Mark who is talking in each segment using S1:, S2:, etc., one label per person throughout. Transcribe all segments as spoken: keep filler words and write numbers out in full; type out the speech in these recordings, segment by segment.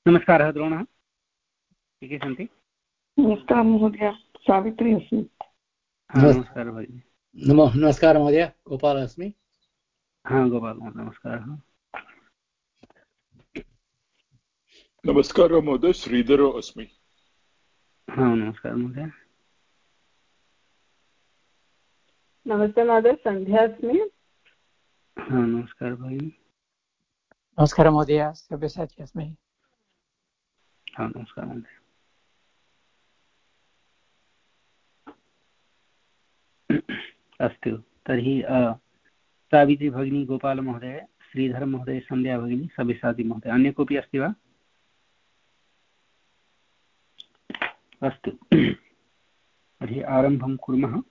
S1: नमस्कारः द्रोणः, के सन्ति?
S2: नमस्कारः महोदय, सावित्री अस्मि।
S1: नमस्कारः भगिनि।
S3: नमो नमस्कारः महोदय, गोपालः अस्मि।
S1: हा गोपाल महोदय, नमस्कारः।
S4: नमस्कारः महोदय, श्रीधरो अस्मि।
S1: हा नमस्कारः महोदय।
S5: नमस्ते महोदय, सन्ध्या अस्मि।
S1: हा नमस्कारः भगिनि।
S6: नमस्कारः महोदय, सव्यसाची अस्मि।
S1: हा नमस्कारः महोदय। अस्तु, तर्हि सावित्री भगिनी, गोपालमहोदय, श्रीधरमहोदय, सन्ध्या भगिनी, सव्यसाची महोदय, अन्य कोऽपि अस्ति वा? अस्तु, तर्हि आरम्भं कुर्मः।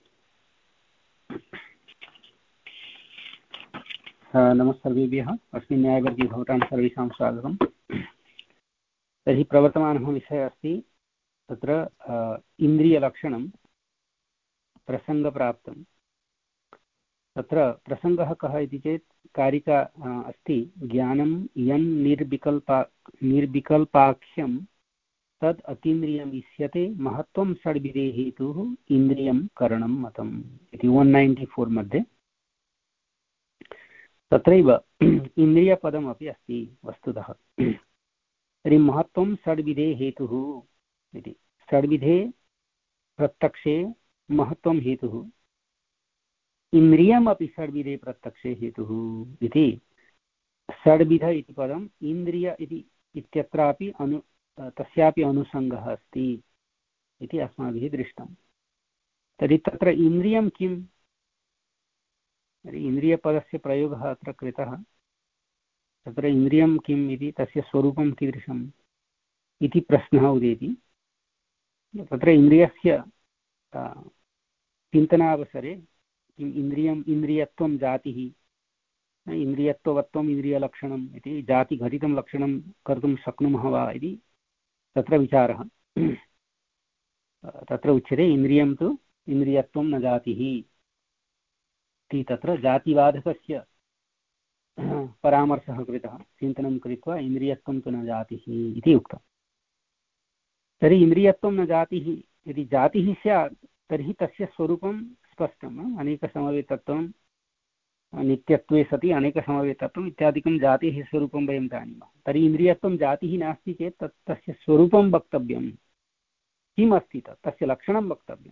S1: नमस्सर्वेभ्यः, अस्मिन् न्यायवर्गे भवतां सर्वेषां स्वागतम्। तर्हि प्रवर्तमानः विषयः अस्ति तत्र इन्द्रियलक्षणं प्रसङ्गप्राप्तं। तत्र प्रसङ्गः कः इति चेत् कारिका अस्ति, ज्ञानं यन् निर्विकल्पा निर्विकल्पाख्यं तद् अतीन्द्रियम् इष्यते महत्त्वं षड्विधे हेतुः इन्द्रियं करणं मतम् इति वन् नैन्टि फोर् मध्ये। तत्रैव इन्द्रियपदमपि अस्ति वस्तुतः। तर्हि महत्त्वं षड्विधे हेतुः इति, षड्विधे प्रत्यक्षे महत्त्वं हेतुः, इन्द्रियमपि षड्विधे प्रत्यक्षे हेतुः इति। षड्विध इति पदम् इन्द्रिय इति इत्यत्रापि अनु तस्यापि अनुसङ्गः अस्ति इति अस्माभिः दृष्टं। तर्हि तत्र इन्द्रियं किम्? तर्हि इन्द्रियपदस्य प्रयोगः अत्र कृतः। तत्र इन्द्रियं किम् इति, तस्य स्वरूपं कीदृशम् इति प्रश्नः उदेति। तत्र इन्द्रियस्य चिन्तनावसरे किम् इन्द्रियम्, इन्द्रियत्वं जातिः, इन्द्रियत्ववत्वम् इन्द्रियलक्षणम् इति जातिघटितं लक्षणं कर्तुं शक्नुमः वा इति तत्र विचारः। तत्र उच्यते इन्द्रियं तु इन्द्रियत्वं न जातिः इति। तत्र जातिवादकस्य परामर्शः कृतः, चिन्तनं कृत्वा इन्द्रियत्वं तु न जातिः इति उक्तं। तर्हि इन्द्रियत्वं न जातिः यदि जातिः स्यात् तर्हि तस्य स्वरूपं स्पष्टम्, अनेकसमवेतत्वं, नित्यत्वे सति अनेकसमवेतत्वम् इत्यादिकं जातेः स्वरूपं वयं जानीमः। तर्हि इन्द्रियत्वं जातिः नास्ति चेत् तत् तस्य स्वरूपं वक्तव्यं, किम् अस्ति तत्, तस्य लक्षणं वक्तव्यम्।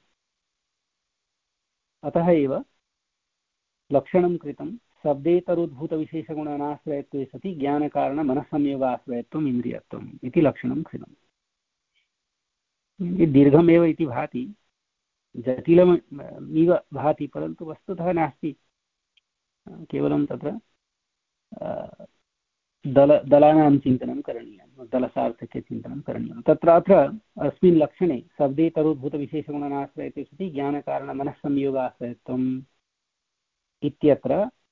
S1: अतः एव लक्षणं कृतं, शब्देतरोद्भूतविशेषगुणानाश्रयत्वे सति ज्ञानकारणमनःसंयोगाश्रयत्वम् इन्द्रियत्वम् इति लक्षणं कृतम्। दीर्घमेव इति भाति, जटिलमिव भाति, परन्तु वस्तुतः नास्ति। केवलं तत्र दल दलानां चिन्तनं करणीयं, दलसार्थक्यचिन्तनं करणीयं। तत्र अत्र अस्मिन् लक्षणे शब्देतरोद्भूतविशेषगुणानाश्रयत्वे सति ज्ञानकारणमनःसंयोगाश्रयत्वम् इत्यत्र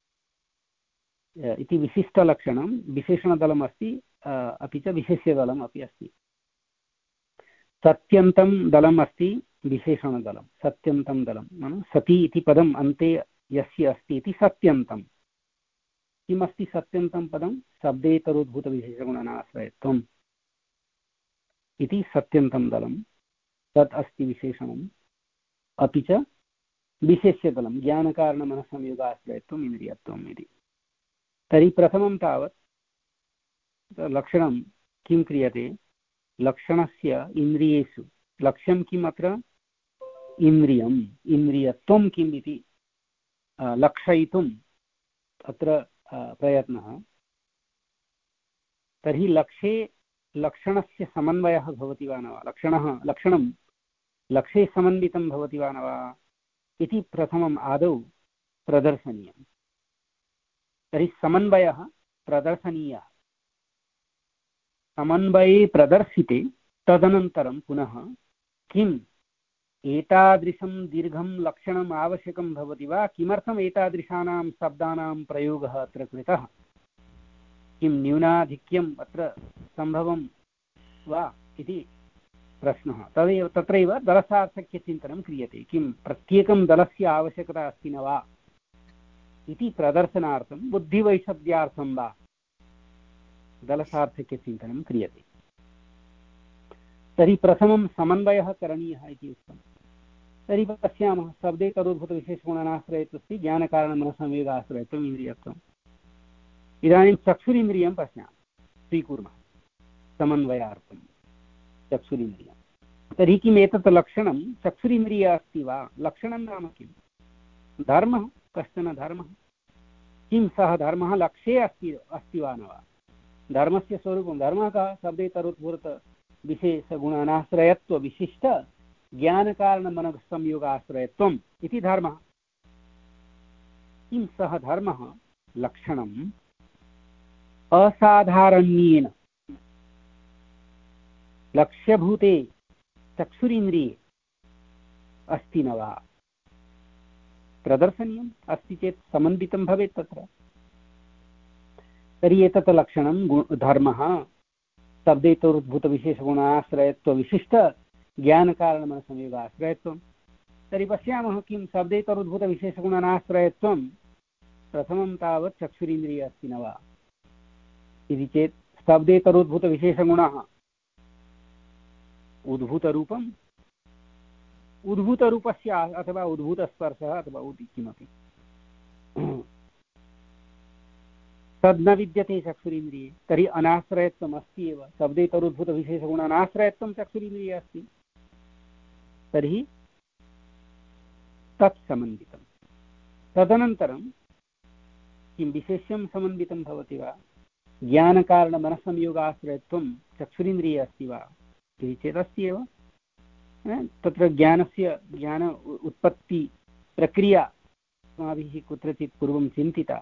S1: इति विशिष्टलक्षणं विशेषणदलम् अस्ति, अपि च विशेष्यदलम् अपि अस्ति। सत्यन्तं दलम् अस्ति, विशेषणदलं सत्यन्तं दलं नाम सति इति पदम् अन्ते यस्य अस्ति इति सत्यन्तं। किमस्ति सत्यन्तं पदं? शब्देतरोद्भूतविशेषगुणानाश्रयत्वम् इति सत्यन्तं दलं, तत् अस्ति विशेषणम्, अपि च विशेष्यदलं ज्ञानकारणमनःसंयोगाश्रयत्वम् इन्द्रियत्वम् इति। तर्हि प्रथमं तावत् लक्षणं किं क्रियते, लक्षणस्य इन्द्रियेषु लक्ष्यं किम्? अत्र इन्द्रियम्, इन्द्रियत्वं किम् इति लक्षयितुम् अत्र प्रयत्नः। तर्हि लक्ष्ये लक्षणस्य समन्वयः भवति वा न वा, लक्षणः लक्षणं लक्ष्ये समन्वितं भवति वा न वा इति प्रथमम् आदौ प्रदर्शनीयम्। तर्हि समन्वयः प्रदर्शनीयः, समन्वये प्रदर्शिते तदनन्तरं पुनः किम् एतादृशं दीर्घं लक्षणम् आवश्यकं भवति वा, किमर्थम् एतादृशानां शब्दानां प्रयोगः अत्र कृतः, किं न्यूनाधिक्यम् अत्र सम्भवं वा इति प्रश्नः। तदेव तत्रैव दलसार्थक्यचिन्तनं क्रियते, किं प्रत्येकं दलस्य आवश्यकता अस्ति न वा इति प्रदर्शनार्थं बुद्धिवैषद्यार्थं वा दलसार्थक्यचिन्तनं क्रियते। तर्हि प्रथमं समन्वयः करणीयः इति उक्तं। तर्हि पश्यामः शब्दे तरोद्भूतविशेषगुणानाश्रयत्वस्य ज्ञानकारणमनसंयोगाश्रयत्वम् इन्द्रियत्वम्। इदानीं चक्षुरिन्द्रियं पश्यामः, स्वीकुर्मः समन्वयार्थं चक्षुरिन्द्रियं। तर्हि किम् एतत् लक्षणं चक्षुरिन्द्रिय अस्ति वा? लक्षणं नाम किं? धर्मः, कश्चन धर्मः। किं सः धर्मः लक्ष्ये अस्ति अस्ति वा न वा? धर्मस्य स्वरूपं धर्मः कः? शब्दे तरोद्भूतविशेषगुणानाश्रयत्व विशिष्ट ज्ञानकारणमनसंयोगाश्रयत्वम् इति धर्मः। किं सः धर्मः लक्षणम् असाधारण्येन लक्ष्यभूते चक्षुरिन्द्रिये अस्ति न वा? प्रदर्शनीयम् अस्ति चेत् समन्वितं भवेत् तत्र। तर्हि एतत् लक्षणं धर्मः शब्देतरोद्भूतविशेषगुणाश्रयत्वविशिष्ट ज्ञानकारणमनसंयोगाश्रयत्वं। तर्हि पश्यामः किं शब्देतरोद्भूतविशेषगुणानाश्रयत्वं प्रथमं तावत् चक्षुरिन्द्रिये अस्ति न वा इति चेत् शब्देतरोद्भूतविशेषगुणः उद्भूतरूपम् उद्भूतरूपस्य अथवा उद्भूतस्पर्शः अथवा उद् किमपि तद् न विद्यते चक्षुरिन्द्रिये। तर्हि अनाश्रयत्वम् अस्ति एव। शब्देतरोद्भूतविशेषगुणानाश्रयत्वं चक्षुरिन्द्रिये अस्ति। तर्हि तत् समन्वितं। तदनन्तरं किं विशेष्यं समन्वितं भवति वा? ज्ञानकारणमनसंयोगाश्रयत्वं चक्षुरिन्द्रिये अस्ति वा इति चेत् अस्ति एव। तत्र ज्ञानस्य ज्ञान उत्पत्ति प्रक्रिया अस्माभिः कुत्रचित् पूर्वं चिन्तिता।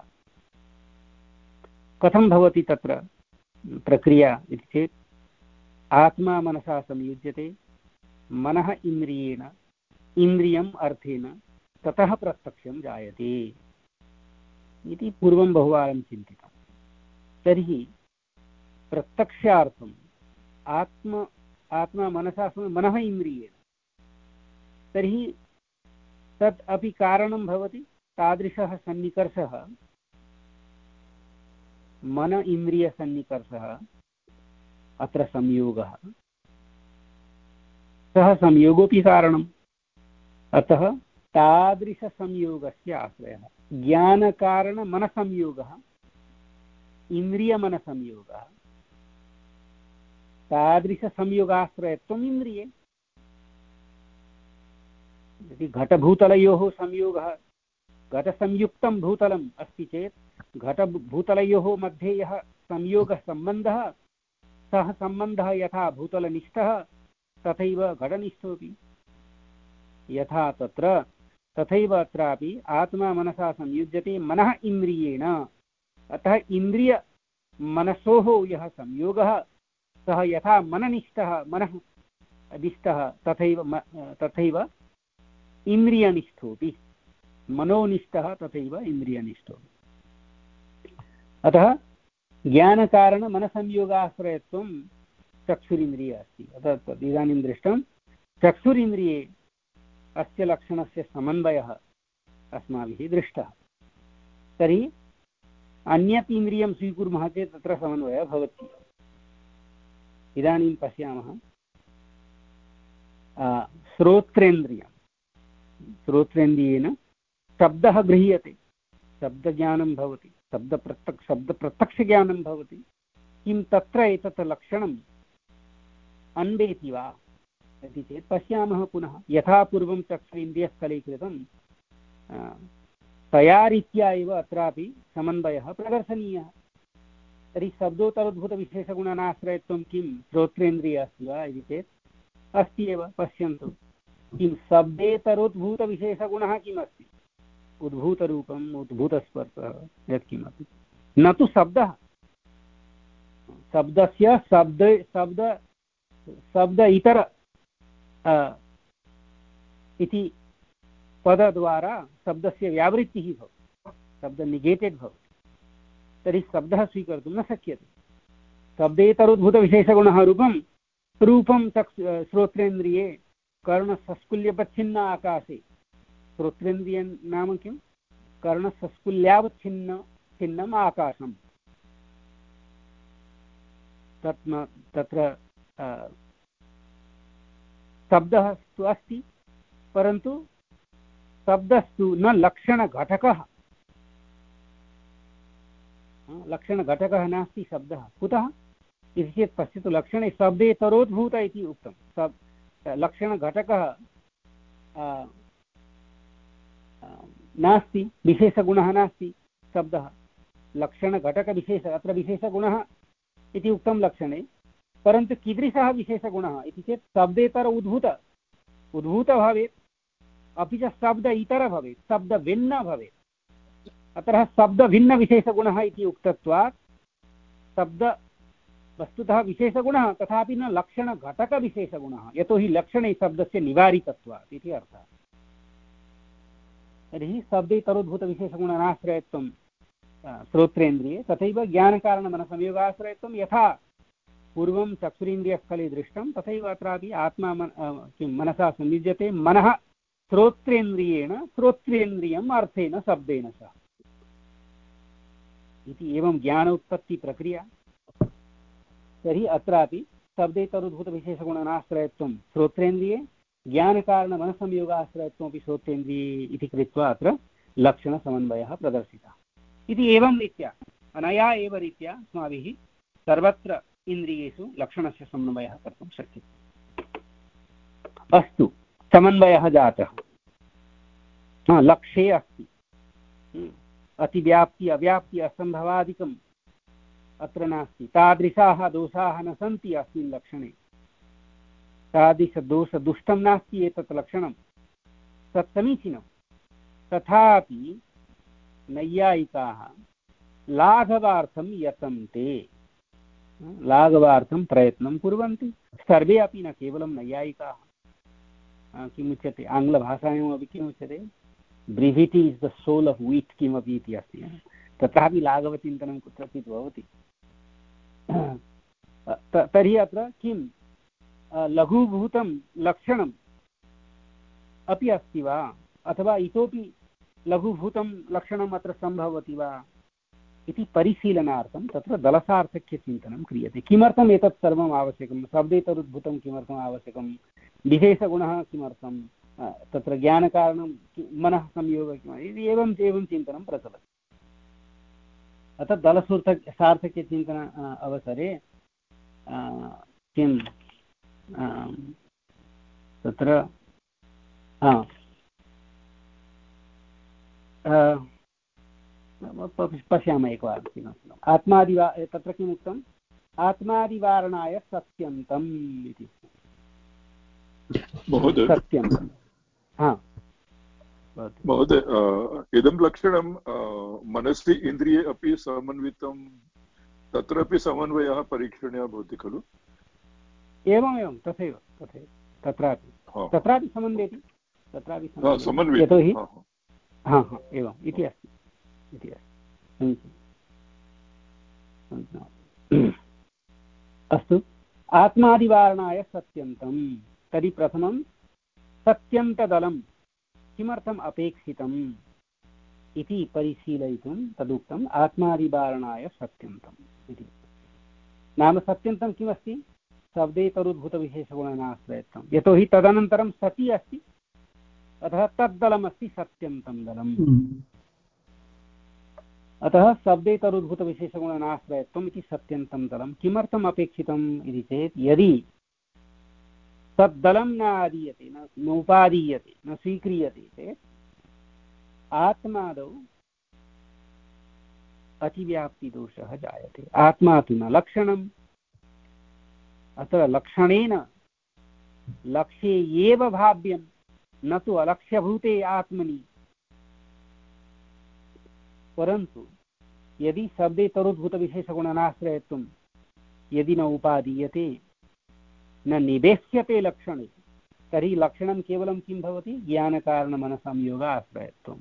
S1: कथं भवति तत्र प्रक्रिया इति चेत् आत्मा मनसा संयुज्यते, मनः इन्द्रियेण, इन्द्रियम् अर्थेन, ततः प्रत्यक्षं जायते इति पूर्वं बहुवारं चिन्तितं। तर्हि प्रत्यक्षार्थम् आत्म आत्मा मनसा मनः इन्द्रियेण, तर्हि तत् अपि कारणं भवति। तादृशः सन्निकर्षः मन इन्द्रियसन्निकर्षः अत्र संयोगः, सः संयोगोऽपि कारणम्। अतः तादृशसंयोगस्य आश्रयः ज्ञानकारणमनसंयोगः, इन्द्रियमनसंयोगः, तादृशसंयोगाश्रयत्वम् इन्द्रिये। यदि घटभूतलयोः संयोगः, घटसंयुक्तं भूतलम् अस्ति चेत् घटभूतलयोः मध्ये यः संयोगः सम्बन्धः, सः सम्बन्धः यथा भूतलनिष्ठः तथैव घटनिष्ठोऽपि। यथा तत्र तथैव अत्रापि आत्मा मनसा संयुज्यते मनः इन्द्रियेण। अतः इन्द्रियमनसोः यः संयोगः सः यथा मननिष्ठः मनः निष्ठः तथैव तथैव इन्द्रियनिष्ठोऽपि, मनोनिष्ठः तथैव इन्द्रियनिष्ठोऽपि। अतः ज्ञानकारणमनसंयोगाश्रयत्वं चक्षुरिन्द्रिये अस्ति। अतः इदानीं दृष्टं चक्षुरिन्द्रिये अस्य लक्षणस्य समन्वयः अस्माभिः दृष्टः। तर्हि अन्यत् इन्द्रियं स्वीकुर्मः चेत् तत्र समन्वयः भवति। इदानीं पश्यामः श्रोत्रेन्द्रियं। श्रोत्रेन्द्रियेण शब्दः गृह्यते, शब्दज्ञानं भवति, शब्दप्रत्यक्ष शब्दप्रत्यक्षज्ञानं भवति। किं तत्र एतत् लक्षणम् अन्वेति वा इति चेत् पश्यामः पुनः यथा पूर्वं चक्षुरिन्द्रियस्थलीकृतं तया रीत्या एव अत्रापि समन्वयः प्रदर्शनीयः। तर्हि शब्दोत्तरोद्भूतविशेषगुणानाश्रयत्वं किं श्रोत्रेन्द्रिय अस्ति वा इति चेत् अस्ति एव। पश्यन्तु किं शब्देतरोद्भूतविशेषगुणः किम् अस्ति? उद्भूतरूपम्, उद्भूतस्पर्शः, यत्किमपि, न तु शब्दः। शब्दस्य शब्द शब्द शब्द इतर इति पदद्वारा शब्दस्य व्यावृत्तिः भवति, शब्द निगेटेड् भवति। तर्हि शब्दः स्वीकर्तुं न शक्यते। शब्देतरोद्भूतविशेषगुणः रूपं रूपं चक् श्रोत्रेन्द्रिये कर्णसस्कुल्यपच्छिन्न आकाशे। श्रोत्रेन्द्रिय नाम किं? कर्णसस्कुल्यावच्छिन्न छिन्नम् आकाशम्। तत् तत्र शब्दः तु अस्ति, परन्तु शब्दस्तु न लक्षणघटकः, लक्षणघटकः नास्ति शब्दः। कुतः इति चेत् पश्यतु, लक्षणे शब्दे तरोद्भूत इति उक्तं। शब् लक्षणघटकः नास्ति, विशेषगुणः नास्ति शब्दः, लक्षणघटकविशेष, अत्र विशेषगुणः इति उक्तं लक्षणे, परन्तु कीदृशः विशेषगुणः इति चेत् शब्देतर उद्भूत उद्भूत भवेत्, अपि च शब्द इतर भवेत्, शब्दभिन्न भवेत्। अतः शब्दभिन्नविशेषगुणः इति उक्तत्वात् शब्द वस्तुतः विशेषगुणः, तथापि न लक्षणघटकविशेषगुणः, यतोहि लक्षणे शब्दस्य निवारितत्वात् इति अर्थः। तर्हि शब्देतरोद्भूतविशेषगुणनाश्रयत्वं श्रोत्रेन्द्रिये, तथैव ज्ञानकारणमनसंयोगाश्रयत्वं यथा पूर्वं चक्षुरेन्द्रियस्थले दृष्टं, तथैव अत्रापि आत्मा मन किं मनसा संयुज्यते, मनः श्रोत्रेन्द्रियेण श्रोत्रेन्द्रियम् अर्थेन शब्देन सह इति एवं ज्ञानोत्पत्तिप्रक्रिया। तर्हि अत्रापि शब्देतरोद्भूतविशेषगुणनाश्रयत्वं श्रोत्रेन्द्रिये, ज्ञानकारणमनसंयोगाश्रयत्वमपि श्रोत्रेन्द्रिये इति कृत्वा अत्र लक्षणसमन्वयः प्रदर्शितः इति। एवं रीत्या अनया एव रीत्या अस्माभिः सर्वत्र इन्द्रियेषु लक्षणस्य समन्वयः कर्तुं शक्यते। अस्तु, समन्वयः जातः। हा, लक्ष्ये अस्ति अतिव्याप्ति अव्याप्ति असम्भवादिकम् अत्र नास्ति, तादृशाः दोषाः न सन्ति अस्मिन् लक्षणे, तादृशदोषदुष्टं नास्ति एतत् लक्षणं, तत् समीचीनं। तथापि नैयायिकाः लाघवार्थं यतन्ते, लाघवार्थं प्रयत्नं कुर्वन्ति। सर्वे अपि, न केवलं नैयायिकाः। किमुच्यते आङ्ग्लभाषायामपि किमुच्यते, brevity is the soul of wit किमपि इति अस्ति। तत्रापि लाघवचिन्तनं कुत्रचित् भवति। तर्हि अत्र किं लघुभूतं लक्षणम् अपि अस्ति वा, अथवा इतोपि लघुभूतं लक्षणम् अत्र सम्भवति वा इति परिशीलनार्थं तत्र दलसार्थक्यचिन्तनं क्रियते। किमर्थम् एतत् सर्वम् आवश्यकं, शब्देतरुद्भूतं किमर्थम् आवश्यकं, विशेषगुणः किमर्थं, तत्र ज्ञानकारणं मनः संयोगः किमर्थम्, एवं एवं चिन्तनं प्रचलति। अतः दलसार्थक्य सार्थक्यचिन्तन अवसरे किं तत्र पश्यामः एकवारं किमस्ति। आत्मादिवा तत्र किम् उक्तम्, आत्मादिवारणाय सत्यन्तम् इति। सत्यन्तं
S4: महोदय, इदं लक्षणं मनसि इन्द्रिये अपि समन्वितं, तत्रापि समन्वयः परीक्षणीयः भवति खलु?
S1: एवमेवं तथैव तथैव तत्रापि तत्रापि समन्वयति, तत्रापि
S4: समन्वयति,
S1: यतोहि हा हा एवम् इति अस्ति इति अस्ति। अस्तु, आत्मादिवारणाय सत्यन्तं। तर्हि प्रथमं सत्यन्तदलं किमर्थम् अपेक्षितम् इति परिशीलयितुं तदुक्तम्, आत्मादिवारणाय सत्यन्तम् इति। नाम सत्यन्तं किमस्ति, शब्देतरोद्भूतविशेषगुणनाश्रयत्वं, यतोहि तदनन्तरं सति अस्ति, अतः तद्दलमस्ति सत्यन्तं दलम्। अतः शब्देतरोद्भूतविशेषगुणनाश्रयत्वम् इति सत्यन्तं दलं किमर्थम् अपेक्षितम् इति चेत्, यदि तद्दलं न आदीयते, न नोपादीयते, न स्वीक्रियते चेत् आत्मादौ अतिव्याप्तिदोषः जायते। आत्मा तु न लक्षणम्, अतः लक्षणेन लक्ष्ये एव भाव्यं, न तु अलक्ष्यभूते आत्मनि। परन्तु यदि शब्देतरोद्भूतविशेषगुणनाश्रयत्वं यदि न उपादीयते, न निवेश्यते लक्षणे, तर्हि लक्षणं केवलं किं भवति, ज्ञानकारणमनसंयोगाश्रयत्वम्।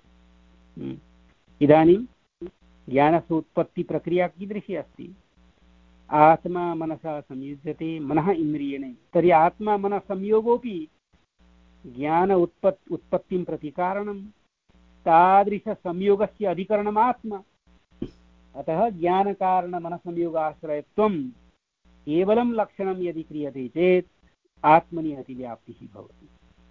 S1: इदानीं ज्ञानस्य उत्पत्तिप्रक्रिया कीदृशी अस्ति, आत्मा मनसा संयुज्यते, मनः इन्द्रियेण। तर्हि आत्मा मनः संयोगोऽपि ज्ञान उत्पत् उत्पत्तिं प्रति कारणं, तादृशसंयोगस्य अधिकरणम् आत्मा। अतः ज्ञानकारणमनसंयोगाश्रयत्वं केवलं लक्षणं यदि क्रियते चेत् आत्मनि अतिव्याप्तिः भवति।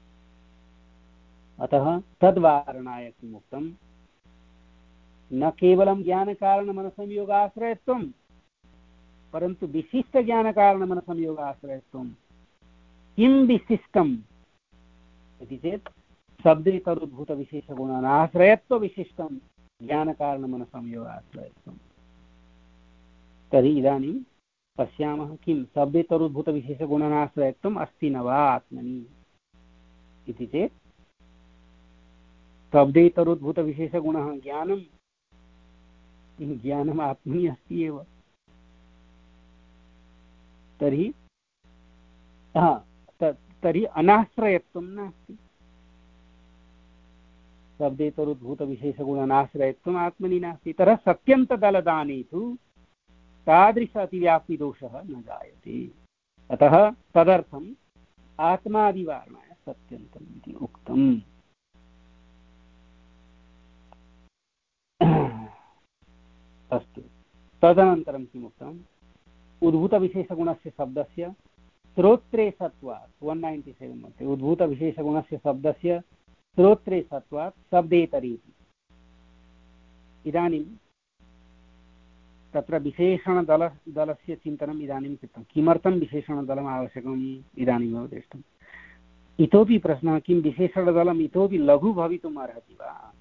S1: अतः तद्वारणाय किमुक्तं, न केवलं ज्ञानकारणमनसंयोगाश्रयत्वं परन्तु विशिष्टज्ञानकारणमनसंयोगाश्रयत्वं। किं विशिष्टम् इति चेत् शब्देतरोद्भूतविशेषगुणानाश्रयत्वविशिष्टं ज्ञानकारणमनसंयोगाश्रयत्वं। तर्हि इदानीं पश्यामः, किं शब्देतरोद्भूतविशेषगुणानाश्रयत्वम् अस्ति न वा आत्मनि इति चेत् शब्देतरोद्भूतविशेषगुणः ज्ञानं, ज्ञानम् आत्मनि अस्ति एव। तर्हि हा तर्हि अनाश्रयत्वं नास्ति। शब्देतरोद्भूतविशेषगुणानाश्रयत्वम् आत्मनि नास्ति। तर्हि सत्यन्तदलदाने तु तादृश अतिव्याप्तिदोषः न जायते। अतः तदर्थम् आत्मादिवारणाय सत्यन्तम् इति उक्तम्। अस्तु, तदनन्तरं किमुक्तम्, उद्भूतविशेषगुणस्य शब्दस्य श्रोत्रे सत्वात् वन नैन्टी सेवन मध्ये उद्भूतविशेषगुणस्य शब्दस्य श्रोत्रे सत्वात् शब्देतरेति। इदानीं तत्र विशेषणदल दलस्य चिन्तनम् इदानीं कृतं। किमर्थं विशेषणदलम् आवश्यकम् इदानीमेव दृष्टम्। इतोपि प्रश्नः, किं विशेषणदलम् इतोपि लघु भवितुम् अर्हति वा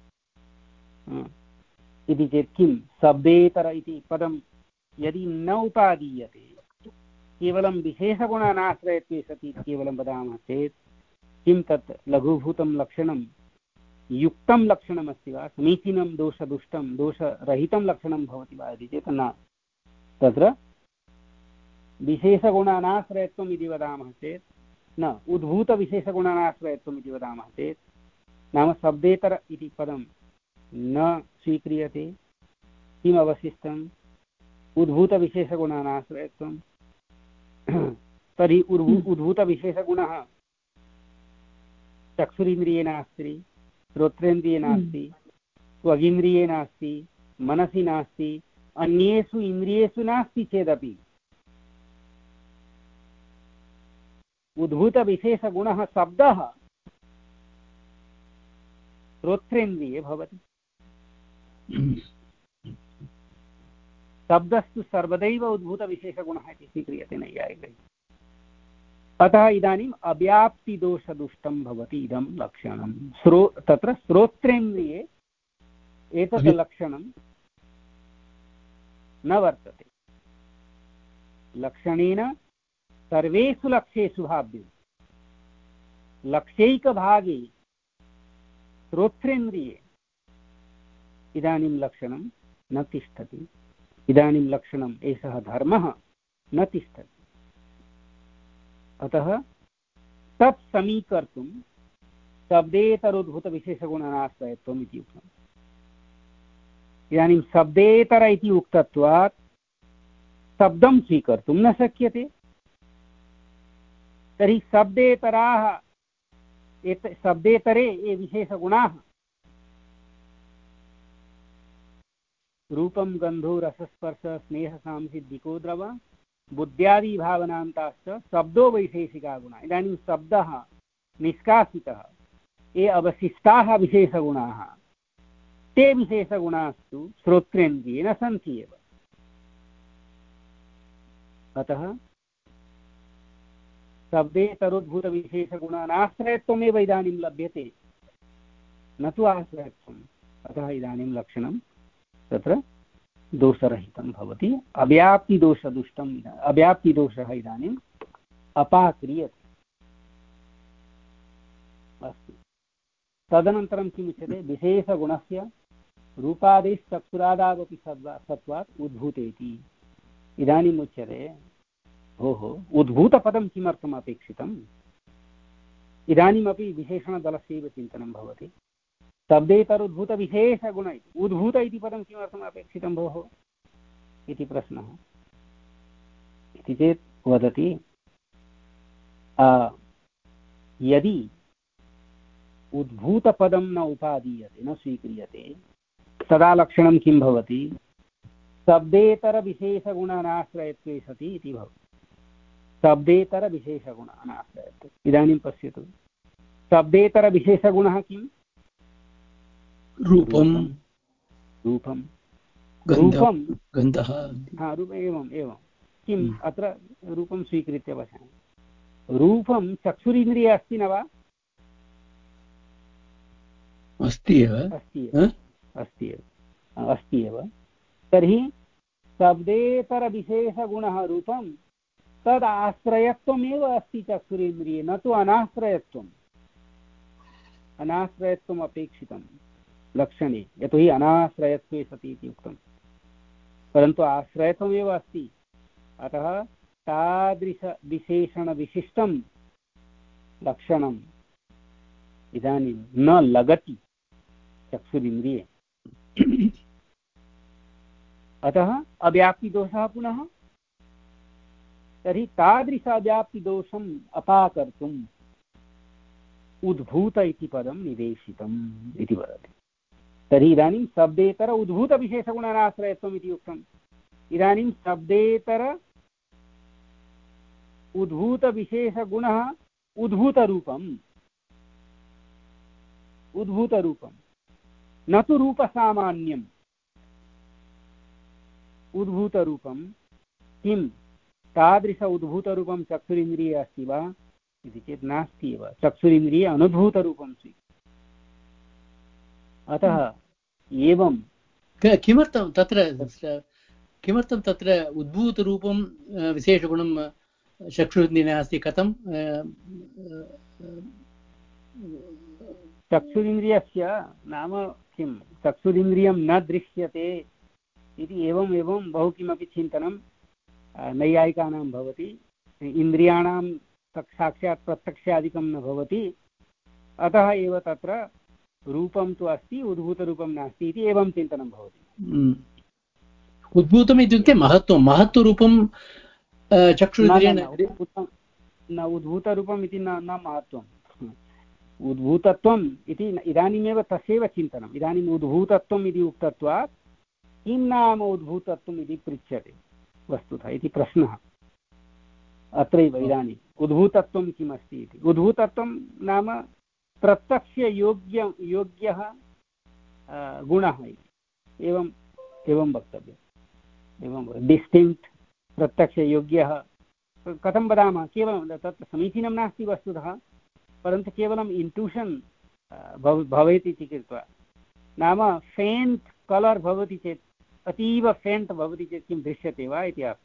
S1: इति चेत्, किं शब्देतर इति पदं यदि न उपादीयते, केवलं विशेषगुणानाश्रयत्वे सति केवलं वदामः चेत् किं तत् लघुभूतं लक्षणं युक्तं लक्षणमस्ति वा, समीचीनं दोषदुष्टं दोषरहितं लक्षणं भवति वा इति चेत् न। तत्र विशेषगुणानाश्रयत्वम् इति वदामः चेत् न, उद्भूतविशेषगुणानाश्रयत्वम् इति वदामः चेत् नाम शब्देतर इति पदं न स्वीक्रियते। किम् अवशिष्टम्, उद्भूतविशेषगुणानाश्रयत्वं। तर्हि उद्भूतविशेषगुणः चक्षुरिन्द्रिये नास्ति, श्रोत्रेन्द्रिये नास्ति, त्वगिन्द्रिये नास्ति, मनसि नास्ति, अन्येषु इन्द्रियेषु नास्ति चेदपि उद्भूतविशेषगुणः शब्दः श्रोत्रेन्द्रिये भवति। शब्दस्तु सर्वदैव उद्भूतविशेषगुणः इति स्वीक्रियते नैयायिकैः। अतः इदानीम् अव्याप्तिदोषदुष्टं भवति इदं लक्षणं। श्रो तत्र श्रोत्रेन्द्रिये एतत् लक्षणं न वर्तते। लक्षणेन सर्वेषु लक्ष्येषु भाव्यं, लक्ष्यैकभागे श्रोत्रेन्द्रिये इदानीं लक्षणं न तिष्ठति। इदानीं लक्षणम् एषः धर्मः न तिष्ठति। अतः तत् समीकर्तुं शब्देतरोद्भूतविशेषगुणानाश्रयत्वम् इति उक्तम्। इदानीं शब्देतर इति उक्तत्वात् शब्दं स्वीकर्तुं न शक्यते। तर्हि शब्देतराः एत शब्देतरे ये विशेषगुणाः रूपं गन्धो रसस्पर्श स्नेहसांसिद्धिको द्रव बुद्ध्यादि भावनान्ताश्च शब्दो वैशेषिका गुणा। इदानीं शब्दः निष्कासितः, ये अवशिष्टाः विशेषगुणाः ते विशेषगुणास्तु श्रोत्रेन्द्रिये न सन्ति एव। अतः शब्देतरोद्भूतविशेषगुणानाश्रयत्वमेव इदानीं लभ्यते, न तु आश्रयत्वम्। अतः इदानीं लक्षणं तत्र दोषरहितं भवति। अव्याप्तिदोषदुष्टम् अव्याप्तिदोषः इदानीम् अपाक्रियते। अस्तु, तदनन्तरं किम् उच्यते, विशेषगुणस्य रूपादेश्चक्षुरादावपि सत्वात् उद्भूतेति। इदानीम् उच्यते, भोः उद्भूतपदं किमर्थम् अपेक्षितम्? इदानीमपि विशेषणदलस्यैव चिन्तनं भवति। शब्देतरोद्भूतविशेषगुण उद्भूत इति पदं किमर्थम् अपेक्षितं भोः इति प्रश्नः। इति चेत् वदति, यदि उद्भूतपदं न उपादीयते, न स्वीक्रियते, तदा लक्षणं किं भवति? शब्देतरविशेषगुणानाश्रयत्वे सति इति भवति। शब्देतरविशेषगुण अनाश्रयत्वम्। इदानीं पश्यतु, शब्देतरविशेषगुणः किम्?
S3: रूपं
S1: रूपं
S3: गन्धः
S1: रूपं
S3: गन्धः
S1: हा रूप एवम् एवं किम् अत्र रूपं स्वीकृत्य पश्यामि। रूपं चक्षुरिन्द्रिये अस्ति न वा?
S3: अस्ति एव
S1: अस्ति एव अस्ति एव अस्ति एव तर्हि शब्देतरविशेषगुणः रूपं तद् आश्रयत्वमेव अस्ति चक्षुरिन्द्रिये, न तु अनाश्रयत्वम्। अनाश्रयत्वम् अपेक्षितं लक्षणे, यतोहि अनाश्रयत्वे सति इति उक्तं, परन्तु आश्रयत्वमेव अस्ति। अतः तादृशविशेषणविशिष्टं लक्षणम् इदानीं न लगति चक्षुरिन्द्रिये। अतः अव्याप्तिदोषः पुनः। तर्हि तादृश अव्याप्तिदोषम् अपाकर्तुम् उद्भूत इति पदं निवेशितम् इति वदति। तर्हि इदानीं शब्देतर उद्भूतविशेषगुणानाश्रयत्वम् इति उक्तम्। इदानीं शब्देतर उद्भूतविशेषगुणः उद्भूतरूपम् उद्भूतरूपं न तु रूपसामान्यम्। उद्भूतरूपं किं तादृश उद्भूतरूपं चक्षुरिन्द्रिये अस्ति वा इति चेत् नास्ति एव। चक्षुरिन्द्रिये अनुद्भूतरूपं स्वी। अतः एवं
S3: किमर्थं तत्र किमर्थं तत्र उद्भूतरूपं विशेषगुणं चक्षुरिन्द्रिये अस्ति? कथं?
S1: चक्षुरिन्द्रियस्य नाम किं? चक्षुरिन्द्रियं न दृश्यते इति एवम् एवं बहु किमपि चिन्तनं नैयायिकानां भवति। इन्द्रियाणां साक्षात् प्रत्यक्षादिकं न भवति, अतः एव तत्र रूपं तु अस्ति उद्भूतरूपं नास्ति इति एवं चिन्तनं भवति।
S3: उद्भूतम् इत्युक्ते महत्त्वं महत्त्वरूपं चक्षुरिन्द्रियेण
S1: न उद्भूतरूपम् इति न न महत्त्वम्। उद्भूतत्वम् इति इदानीमेव तस्यैव चिन्तनम्। इदानीम् उद्भूतत्वम् इति उक्तत्वात् किं नाम उद्भूतत्वम् इति पृच्छ्यते वस्तुतः इति प्रश्नः अत्रैव। इदानीम् उद्भूतत्वं किम् अस्ति इति। उद्भूतत्वं नाम प्रत्यक्षयोग्य योग्यः गुणः इति एवम् एवं वक्तव्यम्। एवं डिस्टिङ्क्ट् प्रत्यक्षयोग्यः कथं वदामः? केवलं तत् समीचीनं नास्ति वस्तुतः, परन्तु केवलम् इंट्यूशन् भवेत् इति कृत्वा। नाम फेण्ट् कलर् भवति चेत्, अतीव फेण्ट् भवति चेत् किं दृश्यते वा इति अर्थः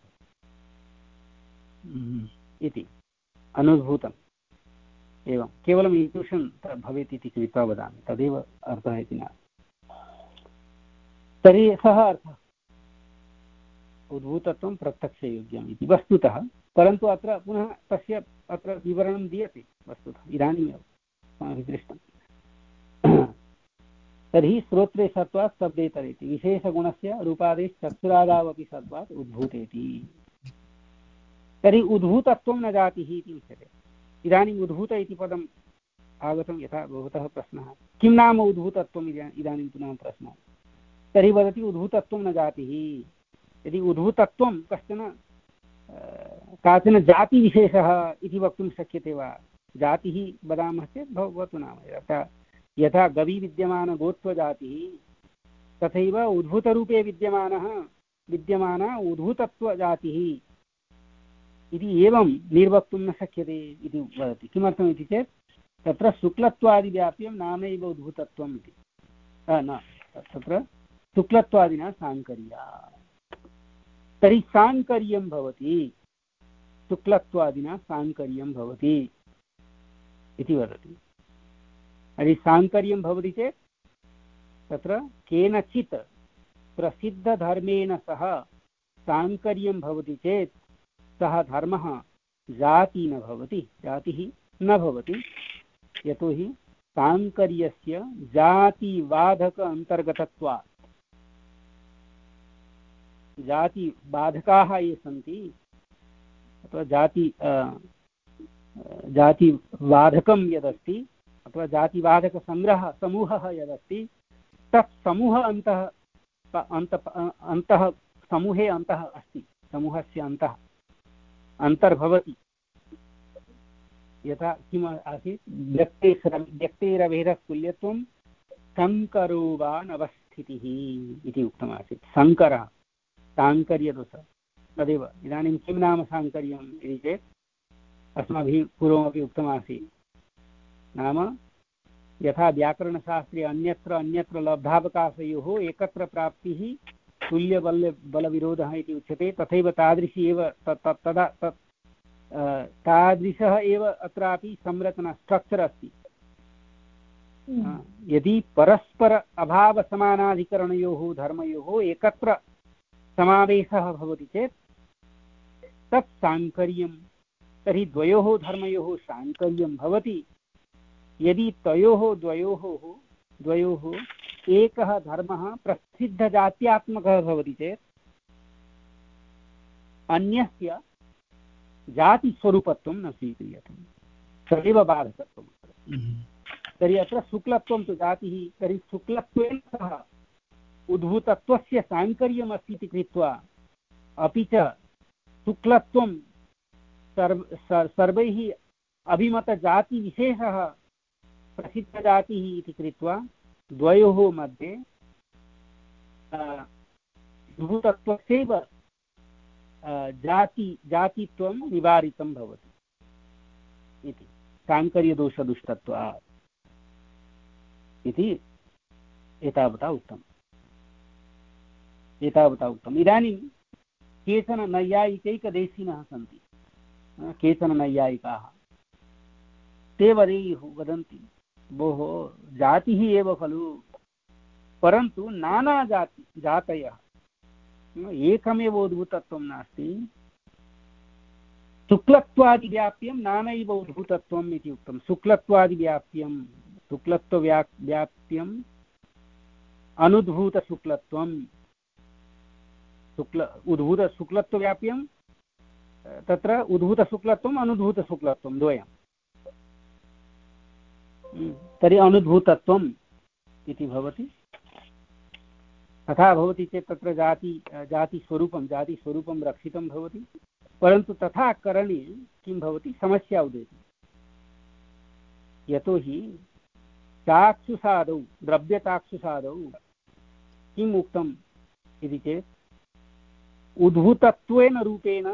S1: इति अनुभूतम्। एवं केवलम् इंट्यूशन् भवेत् इति कृत्वा वदामि, तदेव अर्थः इति न। तर्हि सः अर्थः उद्भूतत्वं प्रत्यक्षयोग्यम् इति वस्तुतः। परन्तु अत्र पुनः तस्य अत्र विवरणं दीयते वस्तुतः इदानीमेव अस्माभिः दृष्टं। तर्हि श्रोत्रे सत्त्वात् शब्देतरेति विशेषगुणस्य रूपादेश चक्षुरादावपि सत्त्वात् उद्भूतेति। तर्हि उद्भूतत्वं न जातिः इति उच्यते। इदानीम् उद्भूत इति पदम् आगतं, यथा भवतः प्रश्नः किं नाम उद्भूतत्वम् इदानीं पुनः प्रश्नः। तर्हि वदति उद्भूतत्वं न जातिः। यदि उद्भूतत्वं कश्चन काचन जातिविशेषः इति वक्तुं शक्यते वा? जातिः वदामः चेत् भवतु नाम यथा यथा गवि विद्यमानगोत्वजातिः तथैव उद्भूतरूपे विद्यमानः विद्यमाना उद्भूतत्वजातिः इति एवं निर्वक्तुं न शक्यते इति वदति। किमर्थम् इति चेत् तत्र शुक्लत्वादिव्याप्यं नामैव उद्भूतत्वम् इति न, तत्र शुक्लत्वादिना साङ्कर्या। तर्हि साङ्कर्यं भवति, शुक्लत्वादिना साङ्कर्यं भवति इति वदति। तर्हि साङ्कर्यं भवति चेत् तत्र केनचित् प्रसिद्धधर्मेण सह साङ्कर्यं भवति चेत् सः धर्मः जाति न भवति, जातिः न भवति। यतोहि साङ्कर्यस्य जातिबाधक अन्तर्गतत्वात्। जातिबाधकाः ये सन्ति अथवा जाति जातिबाधकं यदस्ति अथवा जातिबाधकसङ्ग्रहः समूहः यदस्ति तत् समूह अन्तः अन्तः समूहे अन्तः अस्ति, समूहस्य अन्तः अन्तर्भवति यथा किम् आसीत् व्यक्ते व्यक्तेरभेदः तुल्यत्वं शङ्करो वा नवस्थितिः इति उक्तमासीत्। शङ्करः साङ्कर्यदोषः तदेव। इदानीं किं नाम साङ्कर्यम् इति चेत् अस्माभिः पूर्वमपि उक्तमासीत्, नाम यथा व्याकरणशास्त्रे अन्यत्र अन्यत्र लब्धावकाशयोः एकत्र प्राप्तिः तुल्यबल बलविरोधः इति उच्यते, तथैव तादृशी एव तदा तत् तादृशः एव अत्रापि संरचना स्ट्रक्चर् अस्ति। यदि परस्पर अभावसमानाधिकरणयोः धर्मयोः एकत्र समावेशः भवति चेत् तत् साङ्कर्यं, तर्हि द्वयोः धर्मयोः साङ्कर्यं भवति। यदि तयोः द्वयोः द्वयोः एकः धर्मः प्रसिद्धजात्यात्मकः भवति चेत् अन्यस्य जातिस्वरूपत्वं न स्वीक्रियते, तदेव बाधकत्वम्। तर्हि अत्र शुक्लत्वं तु जातिः, तर्हि शुक्लत्वेन सह उद्भूतत्वस्य साङ्कर्यम् अस्ति इति कृत्वा, अपि च शुक्लत्वं सर्व सर्वैः अभिमतजातिविशेषः प्रसिद्धजातिः इति कृत्वा द्वयोः मध्ये उद्भूतत्वस्यैव जाति जातित्वं निवारितं भवति इति साङ्कर्यदोषदुष्टत्वात् इति एतावता उक्तम् एतावता उक्तम्। इदानीं केचन नैयायिकैकदेशिनः सन्ति, केचन नैयायिकाः ते वदेयुः वदन्ति, भोः जातिः एव खलु, परन्तु नाना जाति जातयः, एकमेव उद्भूतत्वं नास्ति, शुक्लत्वादिव्याप्यं नानैव उद्भूतत्वम् इति उक्तं। शुक्लत्वादिव्याप्यं शुक्लत्वव्या व्याप्यम् अनुद्भूतशुक्लत्वं, शुक्ल उद्भूतशुक्लत्वव्याप्यं तत्र उद्भूतशुक्लत्वम् अनुद्भूतशुक्लत्वं द्वयं, तर्हि अनुद्भूतत्वम् इति भवति। तथा भवति चेत् तत्र जाति जातिस्वरूपं जातिस्वरूपं रक्षितं भवति, परन्तु तथा करणे किं भवति, समस्या उदेति। यतोहि चाक्षुषादौ द्रव्यचाक्षुषादौ किम् उक्तम् इति चेत् उद्भूतत्वेन रूपेण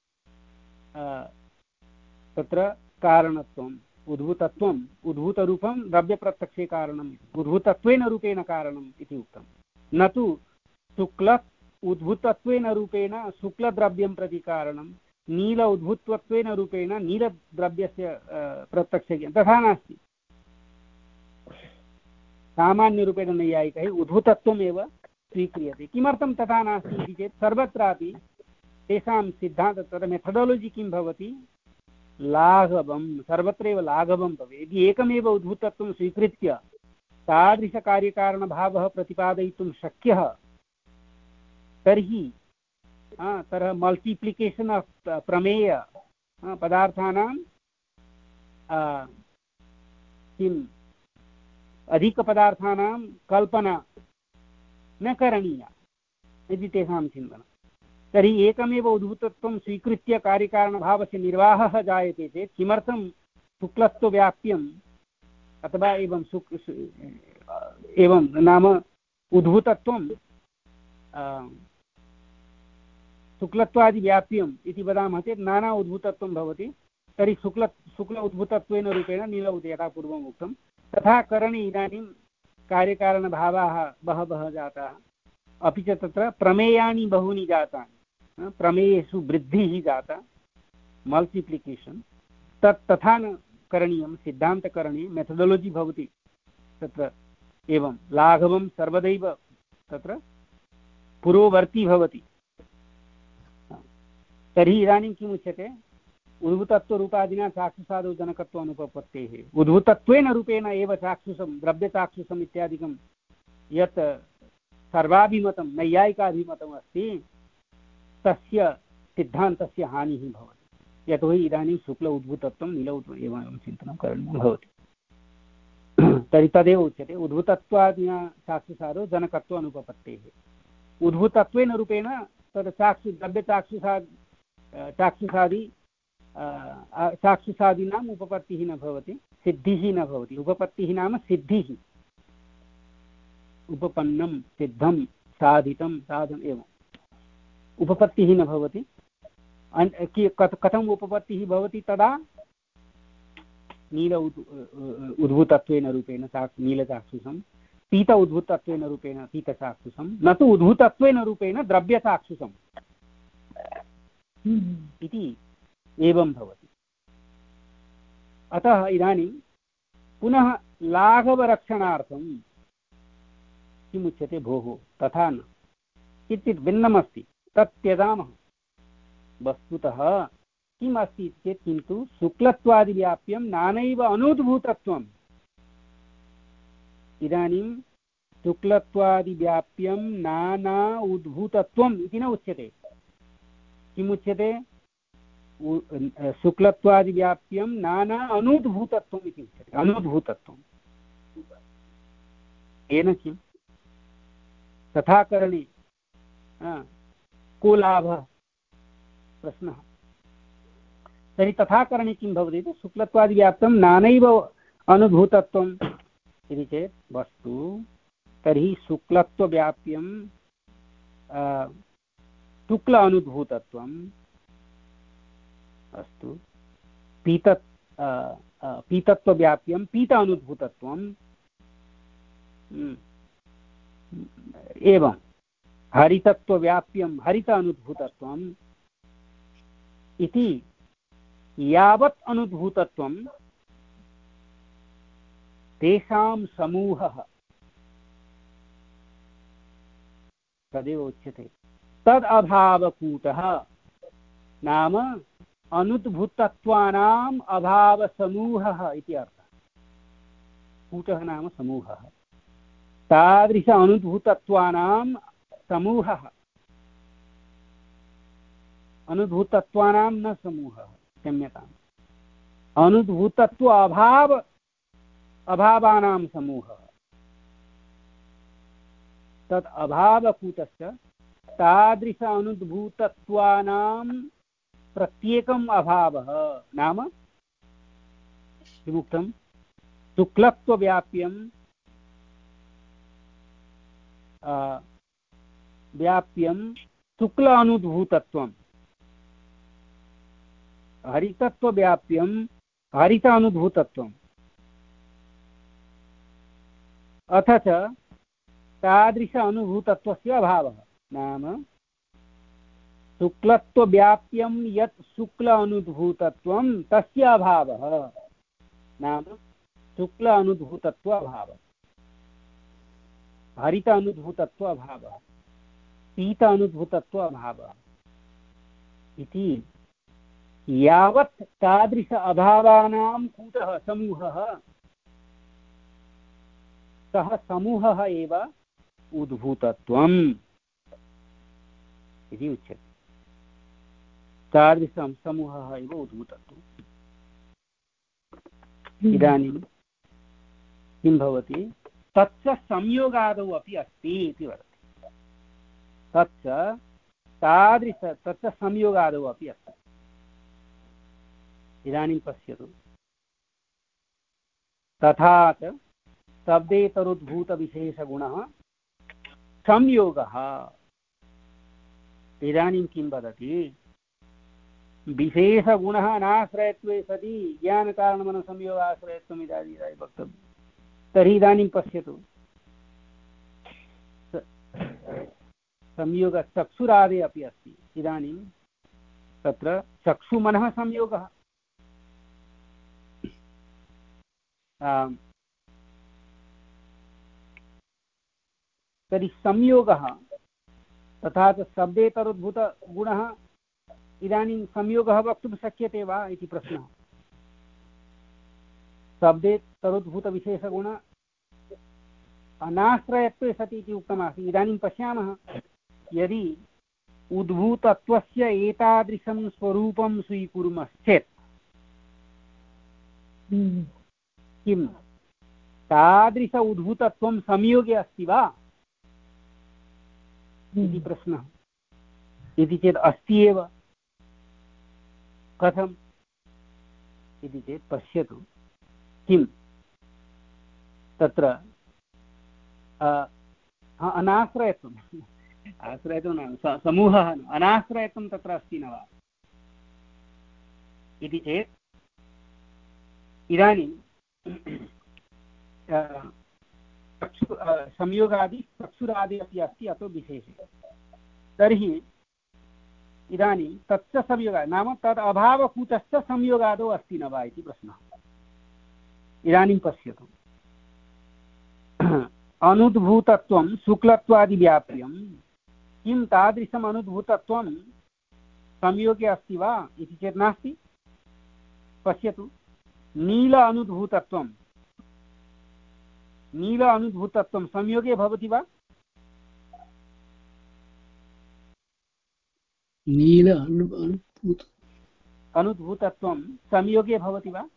S1: तत्र कारणत्वम्, उद्भूतत्वम् उद्भूतरूपं द्रव्यप्रत्यक्षे कारणम्, उद्भूतत्वेन रूपेण कारणम् इति उक्तम्। न तु शुक्ल उद्भूतत्वेन रूपेण शुक्लद्रव्यं प्रति कारणं, नील उद्भूतत्वेन रूपेण नीलद्रव्यस्य प्रत्यक्षे, तथा नास्ति। सामान्यरूपेण नैयायिकैः उद्भूतत्वमेव स्वीक्रियते। किमर्थं तथा नास्ति इति चेत् सर्वत्रापि तेषां सिद्धान्त तत्र मेथडालजि किं भवति, लाघवं, सर्वत्रैव लाघवं भवेत्। यदि एकमेव उद्भूतत्वं स्वीकृत्य तादृशकार्यकारणभावः प्रतिपादयितुं शक्यः तर्हि तरह मल्टिप्लिकेशन् आफ् प्रमेय पदार्थानां किम् अधिकपदार्थानां कल्पना न करणीया इति तेषां चिन्तनं। तर्हि एकमेव उद्भूतत्वं स्वीकृत्य कार्यकारणभावस्य निर्वाहः जायते चेत् किमर्थं शुक्लत्वव्याप्यम् अथवा एवं शुक् एवं नाम उद्भूतत्वं शुक्लत्वादिव्याप्यम् इति वदामः चेत् नाना उद्भूतत्वं भवति। तर्हि शुक्ल शुक्ल उद्भूतत्वेन रूपेण नील उत यथा पूर्वम् उक्तं तथा करणे इदानीं कार्यकारणभावाः बहवः जाताः, अपि च तत्र प्रमेयानि बहूनि जातानि, प्रमेयेषु वृद्धिः जाता, मल्टिप्लिकेशन्। तत् तथा न करणीयं। सिद्धान्तकरणे मेथडोलजि भवति तत्र एवं लाघवं सर्वदैव तत्र पुरोवर्ती भवति। तर्हि इदानीं किम् उच्यते, उद्भूतत्वरूपादिना चाक्षुषादौ जनकत्व अनुपपत्तेः। उद्भूतत्वेन रूपेण एव चाक्षुषं द्रव्यचाक्षुषम् इत्यादिकं यत् सर्वाभिमतं नैयायिकाभिमतम् अस्ति तस्य सिद्धान्तस्य हानिः भवति। यतोहि इदानीं शुक्ल उद्भूतत्वं नील एवं चिन्तनं करणीयं भवति। तर्हि तदेव उच्यते उद्भूतत्वादिना चाक्षुषादौ जनकत्व अनुपपत्तेः। उद्भूतत्वेन रूपेण तद् चाक्षु द्रव्यचाक्षुषा चाक्षुषादि चाक्षुषादीनाम् उपपत्तिः न भवति, सिद्धिः न भवति। उपपत्तिः नाम सिद्धिः, उपपन्नं सिद्धं साधितं साधनम् एवम्। उपपत्तिः न भवति। कथम् उपपत्तिः भवति? तदा नील उद्भूतत्वेन रूपेण चाक् नीलचाक्षुषं, पीत उद्भूतत्वेन रूपेण पीतचाक्षुषं, न तु उद्भूतत्वेन रूपेण द्रव्यचाक्षुषम् इति एवं भवति। अतः इदानीं पुनः लाघवरक्षणार्थं किमुच्यते? भोः तथा न, किञ्चित् भिन्नमस्ति, तत् त्यजामः। वस्तुतः किम् अस्ति चेत् किन्तु शुक्लत्वादिव्याप्यं नानैव अनुद्भूतत्वम्। इदानीं शुक्लत्वादिव्याप्यं नाना उद्भूतत्वम् इति न उच्यते। किमुच्यते? शुक्लत्वादिव्याप्यं नाना अनुद्भूतत्वम् इति उच्यते। अनुद्भूतत्वम् येन किं तथा करणे को लाभः? प्रश्नः। तर्हि तथा करणे किं भवति? शुक्लत्वादिव्याप्तं नानैव अनुभूतत्वम् इति चेत् वस्तु, तर्हि शुक्लत्वव्याप्यं शुक्ल अनुद्भूतत्वम् अस्तु, पीत पीतत्वव्याप्यं पीत अनुद्भूतत्वम् एवं हरितत्वव्याप्यं हरित अनुद्भूतत्वम् इति यावत् अनुद्भूतत्वं तेषां समूहः तदेव उच्यते तद् अभावकूटः। नाम अनुद्भूतत्वानाम् अभावसमूहः इति अर्थः। कूटः नाम समूहः। तादृश अनुद्भूतत्वानां समूहः, अनुद्भूतत्वानां न समूहः, क्षम्यताम्, अनुद्भूतत्व अभाव अभावानां समूहः। तत् अभावकूटस्य तादृश अनुद्भूतत्वानां प्रत्येकम् अभावः नाम किमुक्तं? शुक्लत्वव्याप्यं व्याप्यं शुक्ल अनुद्भूतत्वं, हरितत्वव्याप्यं हरित अनुद्भूतत्वम्, अथ च तादृश अनुभूतत्वस्य अभावः। नाम शुक्लत्वव्याप्यं यत् शुक्ल अनुद्भूतत्वं तस्य अभावः। नाम शुक्ल अनुद्भूतत्व अभावः, हरित अनुद्भूतत्व अभावः, पीत अनुद्भूतत्व अभावः इति यावत् तादृश अभावानां कूटः समूहः, सः समूहः एव उद्भूतत्वम् इति उच्यते। तादृशं समूहः एव उद्भूतत्वम्। इदानीं किं भवति? तच्च संयोगादौ अपि अस्ति इति वदति। तच्च तादृश तच्च संयोगादौ अपि अस्ति। इदानीं पश्यतु, तथा च शब्देतरुद्भूतविशेषगुणः संयोगः। इदानीं किं वदति? विशेषगुणः नाश्रयत्वे सति ज्ञानकारणमनसंयोगाश्रयत्वम् इत्यादि वक्तव्यं। तर्हि इदानीं पश्यतु, संयोग चक्षुरादे अपि अस्ति। इदानीं तत्र चक्षुमनः संयोगः, तर्हि संयोगः तथा च शब्देतरुद्भूतगुणः, इदानीं संयोगः वक्तुं शक्यते वा इति प्रश्नः। शब्देतरुद्भूतविशेषगुण अनाश्रयत्वे सति इति उक्तमासीत्। इदानीं पश्यामः, यदि उद्भूतत्वस्य एतादृशं स्वरूपं स्वीकुर्मश्चेत् किं तादृश उद्भूतत्वं संयोगे अस्ति वा इति प्रश्नः। इति चेत् अस्ति एव। कथं? इति चेत् पश्यतु किं तत्र अनाश्रयत्वम् आश्रयत्वं न समूहः अनाश्रयत्वं तत्र अस्ति न वा इति चेत् इदानीं चक्षु संयोगादि चक्षुरादि अपि अस्ति अतो विशेषे तर्हि इदानीं तच्च संयोगः नाम तद् अभावकूटश्च संयोगादौ अस्ति न वा इति प्रश्नः। इदानीं पश्यतु अनुद्भूतत्वं शुक्लत्वादिव्याप्यं किं तादृशम् अनुद्भूतत्वं संयोगे अस्ति वा इति चेत् नास्ति। पश्यतु नील अनुद्भूतत्वं नील अनुद्भूतत्वं संयोगे भवति वा?
S3: नील अनुद्भूत
S1: अनुद्भूतत्वं संयोगे भवति वा?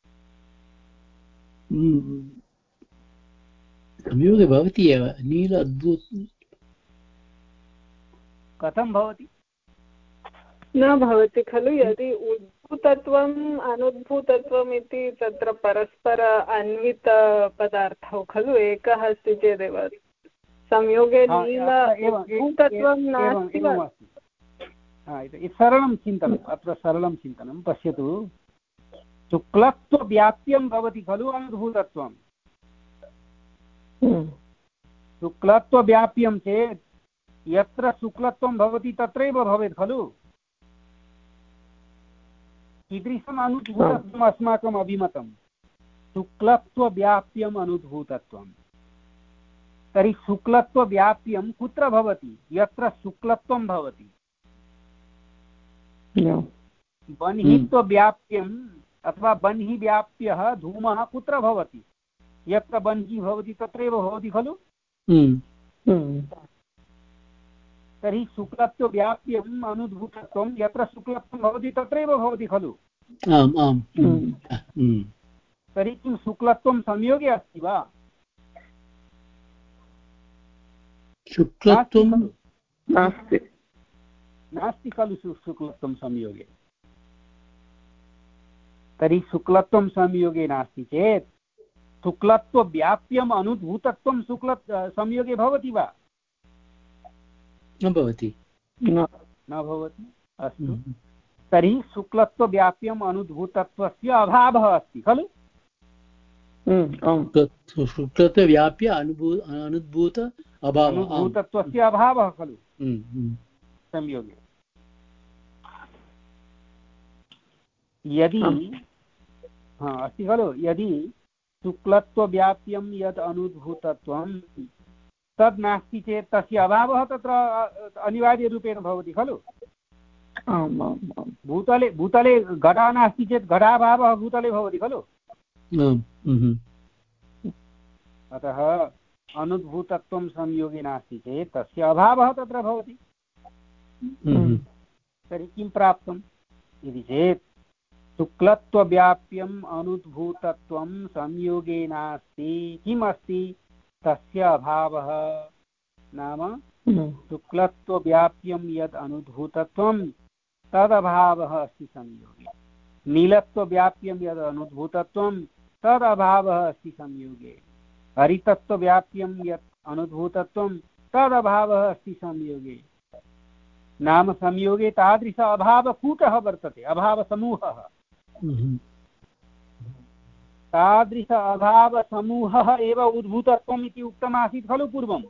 S3: संयोगे भवति एव। नील अद्भुत
S5: कथं भवति? न भवति खलु। यदि उद्भूतत्वम् अनुद्भूतत्वम् इति तत्र परस्पर अन्वितपदार्थौ खलु, एकः अस्ति चेदेव संयोगे नील उद्भूतत्वं नास्ति।
S1: सरलं चिन्तनम् अत्र सरलं चिन्तनं पश्यतु शुक्लत्वव्याप्यं भवति खलु अनुद्भूतत्वं। शुक्लत्वव्याप्यं चेत् यत्र शुक्लत्वं भवति तत्रैव भवेत् खलु। कीदृशम् अनुद्भूतत्वम् अस्माकम् अभिमतं शुक्लत्वव्याप्यम् अनुद्भूतत्वं। तर्हि शुक्लत्वव्याप्यं कुत्र भवति? यत्र शुक्लत्वं भवति। बह्नित्वव्याप्यम् अथवा बह्निव्याप्यः धूमः कुत्र भवति? यत्र बह्निः भवति तत्रैव भवति खलु। तर्हि शुक्लत्वव्याप्यम् अनुद्भूतत्वं यत्र शुक्लत्वं भवति तत्रैव भवति खलु।
S3: आम् आम्।
S1: तर्हि किं शुक्लत्वं संयोगे अस्ति वा?
S3: शुक्लत्वं
S2: नास्ति
S1: नास्ति खलु शुक्लत्वं संयोगे। तर्हि शुक्लत्वं संयोगे नास्ति चेत् शुक्लत्वव्याप्यम् अनुद्भूतत्वं शुक्ल संयोगे भवति वा?
S3: न भवति।
S1: न भवति। अस्तु तर्हि शुक्लत्वव्याप्यम् अनुद्भूतत्वस्य अभावः अस्ति खलु।
S3: शुक्लत्वव्याप्य अनुद्भूत अभावः
S1: अनुद्भूतत्वस्य अभावः खलु संयोगे। यदि हा अस्ति खलु यदि शुक्लत्वव्याप्यं यद् अनुद्भूतत्वं तद् नास्ति चेत् तस्य अभावः तत्र अनिवार्यरूपेण भवति खलु। भूतले भूतले घटः नास्ति चेत् घटाभावः भूतले भवति खलु। अतः अनुद्भूतत्वं संयोगे नास्ति चेत् तस्य अभावः तत्र भवति। तर्हि किं प्राप्तम् इति चेत् शुक्लत्वव्याप्यम् अनुद्भूतत्वं संयोगे नास्ति। किम् अस्ति? तस्य अभावः नाम शुक्लत्वव्याप्यं यद् अनुद्भूतत्वं तदभावः अस्ति संयोगे। नीलत्वव्याप्यं यद् अनुद्भूतत्वं तदभावः अस्ति संयोगे। हरितत्वव्याप्यं यत् अनुद्भूतत्वं तदभावः अस्ति संयोगे। नाम संयोगे तादृश अभावकूटः वर्तते, अभावसमूहः। तादृश अभावसमूहः एव उद्भूतत्वम् इति उक्तमासीत् खलु पूर्वम्।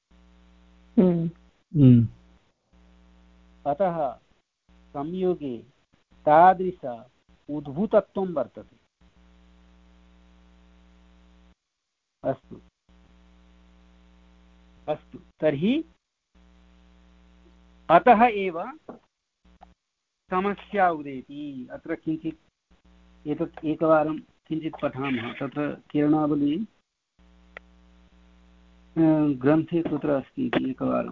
S1: अतः संयोगे तादृश उद्भूतत्वं वर्तते। अस्तु अस्तु तर्हि अतः एव समस्या उदेति। अत्र किञ्चित् एतत् एकवारं किञ्चित् पठामः। तत्र किरणावली ग्रन्थे कुत्र अस्ति इति एकवारं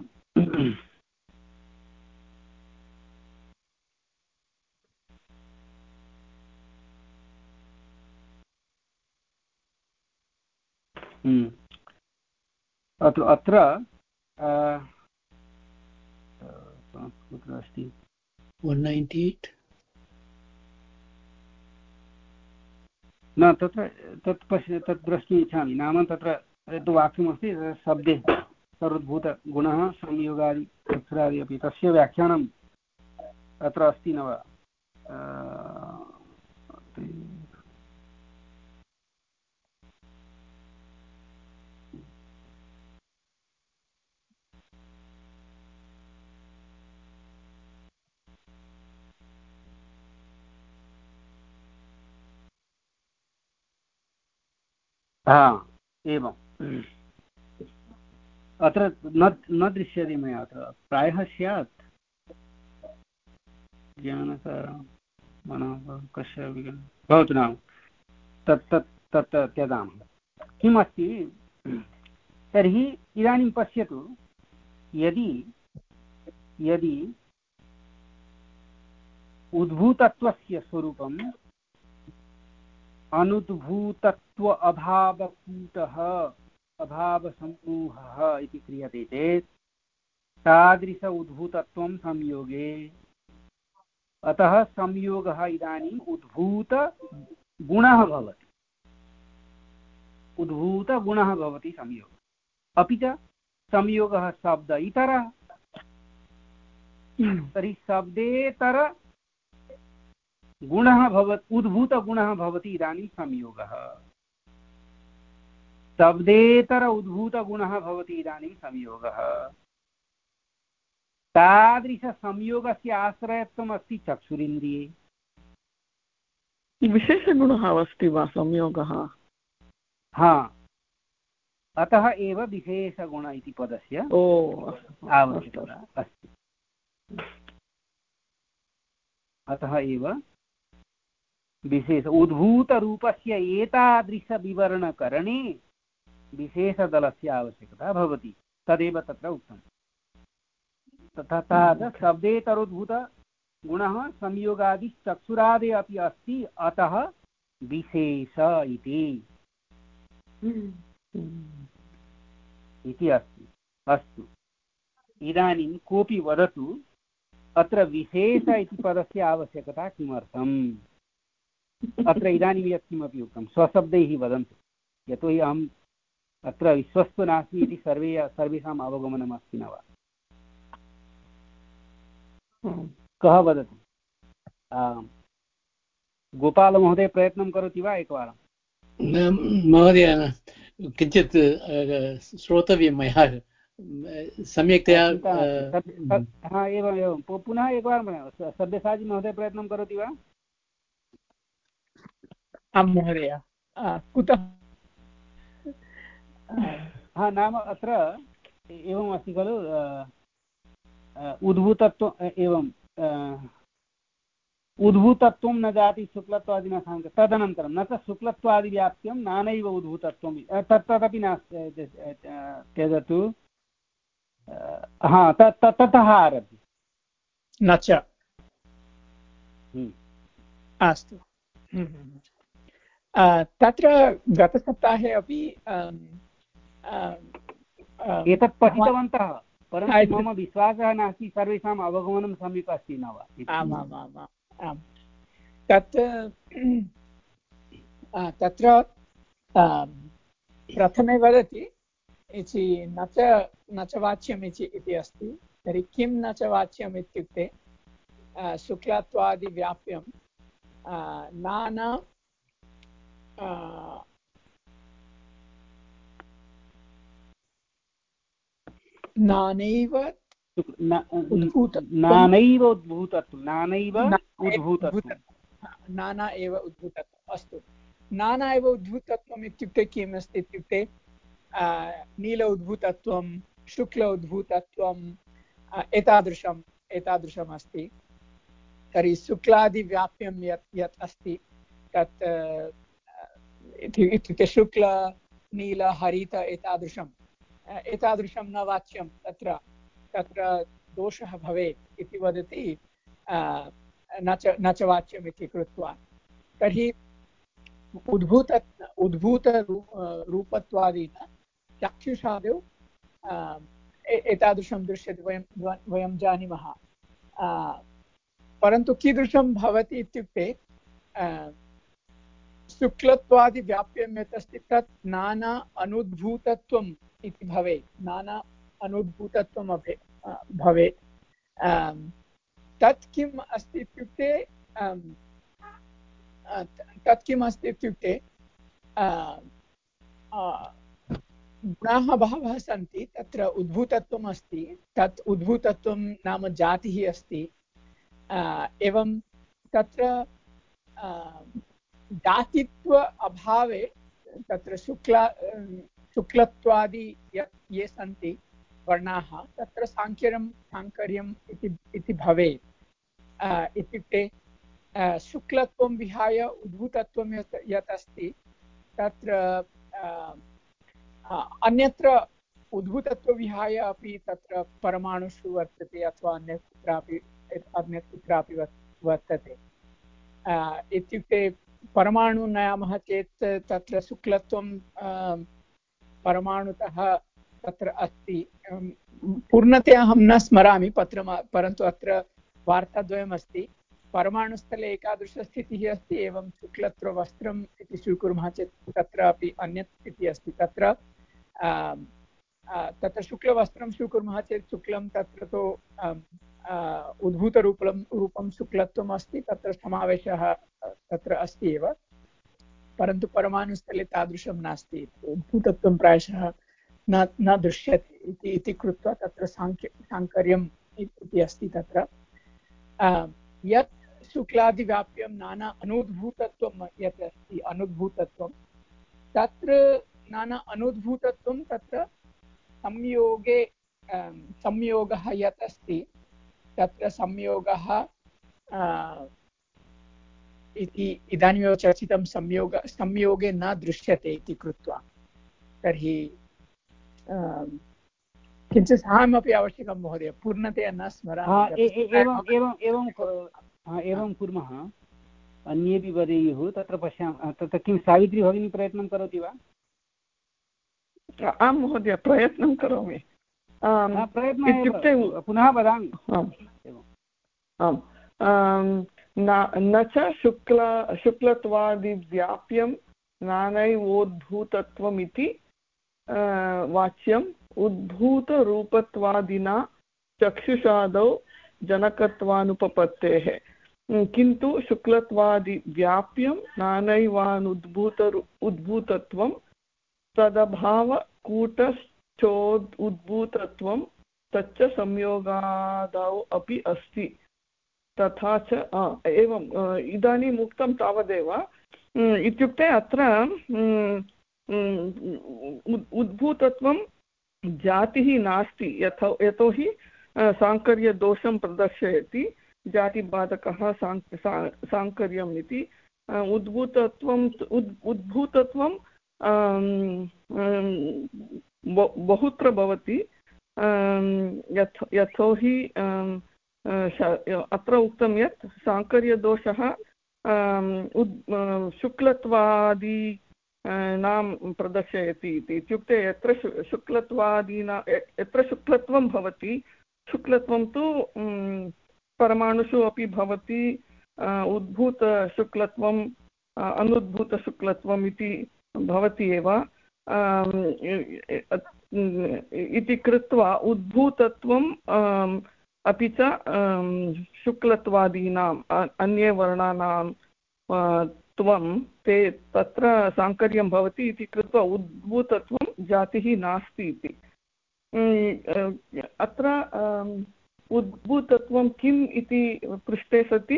S1: अत्र अत्र कुत्र अस्ति
S3: one ninety-eight
S1: न तत्र तत् पश्य तत् द्रष्टुम् इच्छामि। नाम तत्र यद् वाक्यमस्ति शब्दे सर्वोद्भूतगुणः संयोगादि चक्षुरादि अपि तस्य व्याख्यानम् अत्र अस्ति न वा? हा एवम् अत्र न न दृश्यते मया अत्र प्रायः स्यात् ज्ञानसारं मनः कस्य भवतु नाम तत् तत् तत् त्यजामः। किमस्ति तर्हि इदानीं पश्यतु यदि यदि उद्भूतत्वस्य स्वरूपम् अनुद्भूतत्व अभावकूटः अभावसमूहः इति क्रियते चेत् तादृश उद्भूतत्वं संयोगे अतः संयोगः इदानीम् उद्भूतगुणः भवति उद्भूतगुणः भवति संयोगः। अपि च संयोगः शब्द इतरः तर्हि शब्देतर गुणः भवति उद्भूतगुणः भवति इदानीं संयोगः। शब्देतर उद्भूतगुणः भवति इदानीं संयोगः। तादृशसंयोगस्य आश्रयत्वम् अस्ति चक्षुरिन्द्रिये।
S2: विशेषगुणः अस्ति वा संयोगः?
S1: हा अतः एव विशेषगुण इति पदस्य आवश्यकता अस्ति। अतः एव विशेष उद्भूतरूपस्य एतादृशविवरणकरणे विशेषदलस्य आवश्यकता भवति। तदेव तत्र उक्तम्। तथा शब्देतरोद्भूतगुणः संयोगादिश्चक्षुरादि अपि अस्ति अतः विशेष इति अस्ति। अस्तु इदानीं कोऽपि वदतु अत्र विशेष इति पदस्य आवश्यकता किमर्थम्? अत्र इदानीं यत् किमपि उक्तं स्वशब्दैः वदन्तु। यतोहि अहम् अत्र विश्वस्तो नास्ति इति सर्वे सर्वेषाम् अवगमनम् अस्ति न वा? कः वदति? गोपालमहोदय प्रयत्नं करोति वा एकवारं?
S3: महोदय किञ्चित् श्रोतव्यं मया सम्यक्तया।
S1: हा एवम् एवं पुनः एकवारं सब्यसाची महोदय प्रयत्नं करोति वा?
S6: आं महोदय। कुतः?
S1: हा नाम अत्र एवम् अस्ति खलु उद्भूतत्व एवं उद्भूतत्वं न जाति शुक्लत्वादिना साङ्ग तदनन्तरं न च शुक्लत्वादिव्याप्त्यं नानैव उद्भूतत्वं तत् तदपि नास्ति त्यजतु। हा तत् ततः आरभ्य
S6: न च। अस्तु तत्र गतसप्ताहे अपि
S1: एतत् पठितवन्तः परन्तु मम विश्वासः नास्ति सर्वेषाम् अवगमनं सम्यक् अस्ति न वा?
S6: आमामामाम् आम् तत् तत्र प्रथमे वदति इति न च न च वाच्यम् इति अस्ति। तर्हि किं न च वाच्यम् इत्युक्ते शुक्लत्वादिव्याप्यं नाना नानैव
S1: नानैव उद्भूतत्वं नानैव उद्भूतत्वं
S6: नाना एव उद्भूतत्वम्। अस्तु नाना एव उद्भूतत्वम् इत्युक्ते किम् अस्ति इत्युक्ते नील उद्भूतत्वं शुक्ल उद्भूतत्वम् एतादृशम् एतादृशम् अस्ति। तर्हि शुक्लादिव्याप्यं यत् यत् अस्ति तत् इत्युक्ते शुक्ल नील हरित एतादृशम् एतादृशं न वाच्यं तत्र तत्र दोषः भवेत् इति वदति न च न च वाच्यम् इति कृत्वा। तर्हि उद्भूत उद्भूत रूपत्वादिना चक्षुषादौ एतादृशं दृश्यते वयं वयं जानीमः। परन्तु कीदृशं भवति इत्युक्ते शुक्लत्वादिव्याप्यं यत् अस्ति तत् नाना अनुद्भूतत्वम् इति भवेत् नाना अनुद्भूतत्वम् अपि भवेत् तत् किम् अस्ति इत्युक्ते तत् किम् अस्ति इत्युक्ते गुणाः बहवः सन्ति तत्र उद्भूतत्वम् अस्ति तत् उद्भूतत्वं नाम जातिः अस्ति एवं तत्र जातित्व अभावे तत्र शुक्ला शुक्लत्वादि ये सन्ति वर्णाः तत्र साङ्ख्यं साङ्कर्यम् इति इति भवेत् इत्युक्ते शुक्लत्वं विहाय उद्भूतत्वं यत् यत् अस्ति तत्र अन्यत्र उद्भूतत्वविहाय अपि तत्र परमाणुषु वर्तते अथवा अन्यत् कुत्रापि अन्यत् कुत्रापि वर्तते इत्युक्ते परमाणु नयामः चेत् तत्र शुक्लत्वं परमाणुतः तत्र अस्ति पूर्णतया अहं न स्मरामि पत्रं परन्तु अत्र वार्ताद्वयमस्ति परमाणुस्थले एकादृशस्थितिः अस्ति एवं शुक्लत्ववस्त्रम् इति स्वीकुर्मः चेत् तत्र अपि अन्यत् स्थितिः अस्ति तत्र तत्र शुक्लवस्त्रं स्वीकुर्मः चेत् शुक्लं तत्र तु उद्भूतरूपं रूपं शुक्लत्वम् अस्ति तत्र समावेशः तत्र अस्ति एव परन्तु परमाणुस्थले तादृशं नास्ति उद्भूतत्वं प्रायशः न न दृश्यते इति इति कृत्वा तत्र साङ्ख्य साङ्कर्यम् इति अस्ति तत्र यत् शुक्लादिव्याप्यं नाना अनुद्भूतत्वं यत् अस्ति अनुद्भूतत्वं तत्र नाना अनुद्भूतत्वं तत्र संयोगे संयोगः यत् अस्ति तत्र संयोगः इति इदानीमेव चर्चितं संयोग संयोगे न दृश्यते इति कृत्वा तर्हि किञ्चित् साहाय्यमपि आवश्यकं महोदय पूर्णतया न स्मरामि
S1: एवम् एवम् एवं एवं कुर्मः अन्येपि वदेयुः तत्र पश्यामः तत्र किं सावित्री भगिनी प्रयत्नं करोति वा
S2: आं महोदय प्रयत्नं करोमि
S1: इत्युक्ते पुनः वदामि
S2: आम् न च शुक्ल शुक्लत्वादिव्याप्यं नानैवोद्भूतत्वमिति वाच्यम् उद्भूतरूपत्वादिना चक्षुषादौ जनकत्वानुपपत्तेः किन्तु शुक्लत्वादिव्याप्यं नानैवानुद्भूत उद्भूतत्वं तदभावकूटश्चोद् उद्भूतत्वं तच्च संयोगादौ अपि अस्ति तथा च एवम् इदानीम् उक्तं तावदेव इत्युक्ते अत्र उद्भूतत्वं जातिः नास्ति यतो यतोहि साङ्कर्यदोषं प्रदर्शयति जातिबाधकः साङ्कर्यम् इति उद्भूतत्वं उद्भूतत्वं बहुत्र भवति यतोहि अत्र उक्तं यत् साङ्कर्यदोषः शुक्लत्वादि नाम प्रदर्शयति इति इत्युक्ते यत्र शुक्लत्वादीना यत्र शुक्लत्वं भवति शुक्लत्वं तु परमाणुषु अपि भवति उद्भूतशुक्लत्वम् अनुद्भूतशुक्लत्वम् इति भवति एव इति कृत्वा उद्भूतत्वम् अपि च शुक्लत्वादीनाम् अन्ये वर्णानां त्वं ते तत्र साङ्कर्यं भवति इति कृत्वा उद्भूतत्वं जातिः नास्ति इति अत्र उद्भूतत्वं किम् इति पृष्टे सति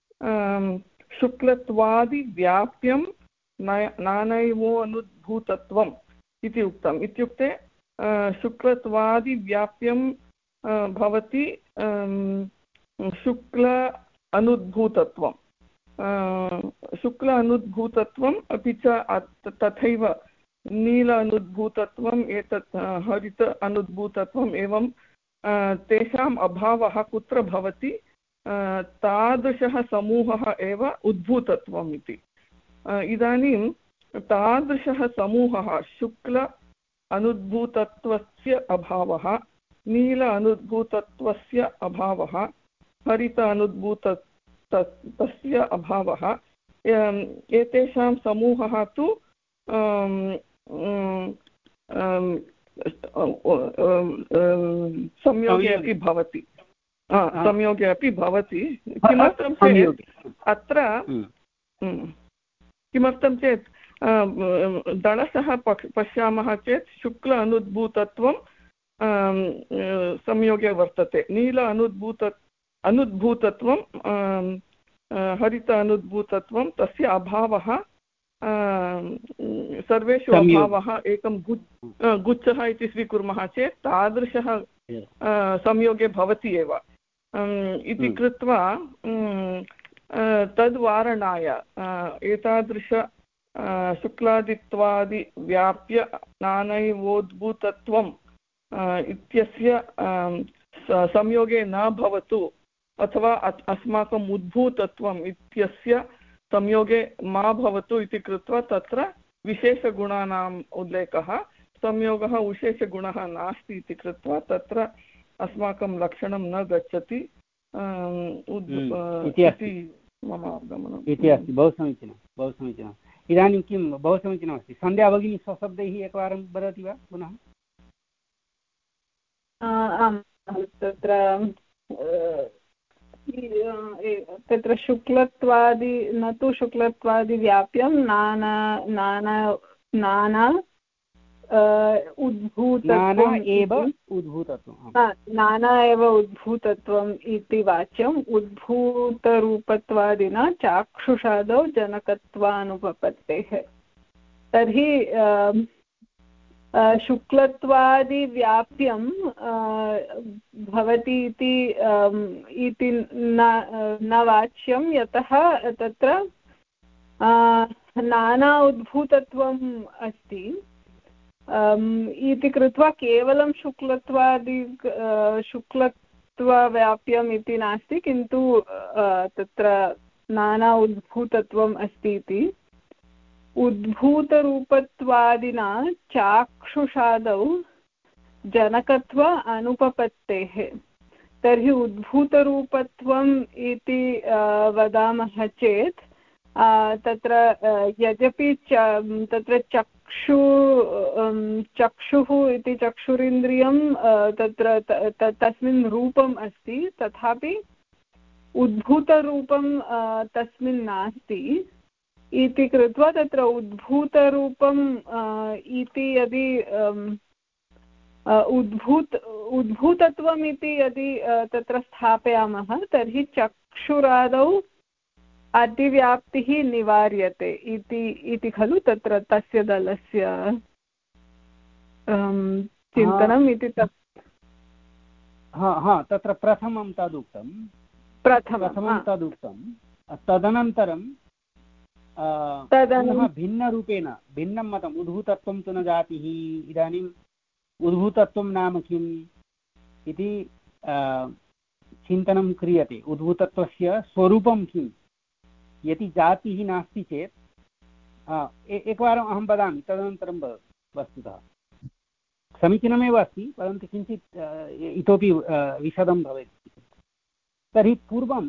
S2: शुक्लत्वादिव्याप्यं नानैवो अनुद्भूतत्वम् इति उक्तम् इत्युक्ते शुक्लत्वादिव्याप्यं भवति शुक्ल अनुद्भूतत्वं शुक्ल अनुद्भूतत्वम् अपि च तथैव नील अनुद्भूतत्वम् एतत् हरित अनुद्भूतत्वम् एवं तेषाम् अभावः कुत्र भवति तादृशः समूहः एव उद्भूतत्वम् इति इदानीं तादृशः समूहः शुक्ल अनुद्भूतत्वस्य अभावः नील अनुद्भूतत्वस्य अभावः हरित अनुद्भूत तस्य अभावः एतेषां समूहः तु संयोगे अपि भवति संयोगे अपि भवति किमर्थं चेत् अत्र किमर्थं चेत् दलसः पश्यामः चेत् शुक्ल अनुद्भूतत्वं संयोगे वर्तते, नील अनुद्भूत अनुद्भूतत्वं हरित अनुद्भूतत्वं तस्य अभावः सर्वेषु अभावः एकं गुच्छः इति स्वीकुर्मः चेत् तादृशः संयोगे भवति एव इति कृत्वा तद्वारणाय एतादृश शुक्लादित्वादिव्याप्य नानैवोद्भूतत्वम् इत्यस्य संयोगे न भवतु अथवा अस्माकम् उद्भूतत्वम् इत्यस्य संयोगे मा भवतु इति कृत्वा तत्र विशेषगुणानाम् उल्लेखः, संयोगः विशेषगुणः नास्ति इति कृत्वा तत्र अस्माकं लक्षणं न गच्छति इति मम अवगमनम्
S1: इति अस्ति। बहु समीचीनं, बहु समीचीनम्। इदानीं किं बहु समीचीनमस्ति। सन्ध्या भगिनी स्वशब्दैः एकवारं वदति वा पुनः?
S5: आम्, तत्र तत्र शुक्लत्वादि न तु शुक्लत्वादिव्याप्यं नाना नाना नाना उद्भूतत्वम् एव उद्भूतत्वं नाना एव उद्भूतत्वम् इति वाच्यम्। उद्भूतरूपत्वादिना चाक्षुषादौ जनकत्वानुपपत्तेः। तर्हि शुक्लत्वादिव्याप्यं भवति इति न वाच्यं, यतः तत्र नाना उद्भूतत्वम् अस्ति इति कृत्वा केवलं शुक्लत्वादि शुक्लत्वव्याप्यम् इति नास्ति, किन्तु तत्र नाना उद्भूतत्वम् अस्ति इति। उद्भूतरूपत्वादिना चाक्षुषादौ जनकत्व अनुपपत्तेः। तर्हि उद्भूतरूपत्वम् इति वदामः चेत् तत्र यद्यपि तत्र चक्षु चक्षुः इति चक्षुरिन्द्रियं तत्र तस्मिन् रूपम् अस्ति, तथापि उद्भूतरूपं तस्मिन् नास्ति इति कृत्वा तत्र उद्भूतरूपम् इति यदि उद्भूत उद्भूतत्वम् इति यदि तत्र स्थापयामः तर्हि चक्षुरादौ अतिव्याप्तिः निवार्यते इति खलु तत्र तस्य दलस्य चिन्तनम् इति तत्
S1: तत्र प्रथमं तदुक्तं
S5: प्रथमं
S1: तदुक्तं तदनन्तरं पुनः भिन्नरूपेण भिन्नं मतम् उद्भूतत्वं तु न जातिः। इदानीम् उद्भूतत्वं नाम किम् इति चिन्तनं क्रियते। उद्भूतत्वस्य स्वरूपं किम्? यदि जातिः नास्ति चेत् एकवारम् अहं वदामि, तदनन्तरं वस्तुतः समीचीनमेव अस्ति, परन्तु किञ्चित् इतोपि विशदं भवेत्। तर्हि पूर्वं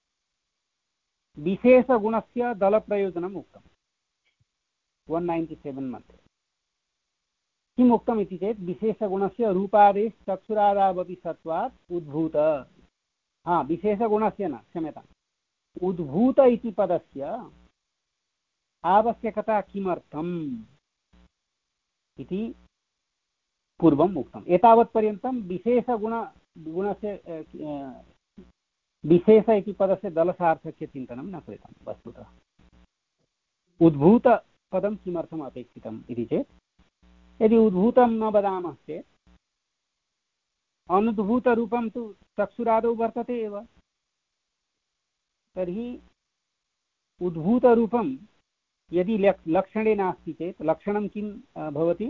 S1: विशेषगुणस्य दलप्रयोजनम् उक्तं वन् नैन्टि सेवेन् मध्ये। किम् उक्तम् इति चेत् विशेषगुणस्य रूपादेश चक्षुरादावपि सत्वात् उद्भूत। हा विशेषगुणस्य न, क्षम्यताम्, उद्भूत इति पदस्य आवश्यकता किमर्थम् इति पूर्वम् उक्तम्। एतावत्पर्यन्तं विशेषगुण गुणस्य विशेष इति पदस्य दलसार्थक्य चिन्तनं न कृतं वस्तुतः। उद्भूतपदं किमर्थम् अपेक्षितम् इति चेत् यदि उद्भूतं न वदामः चेत् अनुद्भूतरूपं तु चक्षुरादौ वर्तते एव। तर्हि उद्भूतरूपं यदि लक्षणे नास्ति चेत् लक्षणं किं भवति?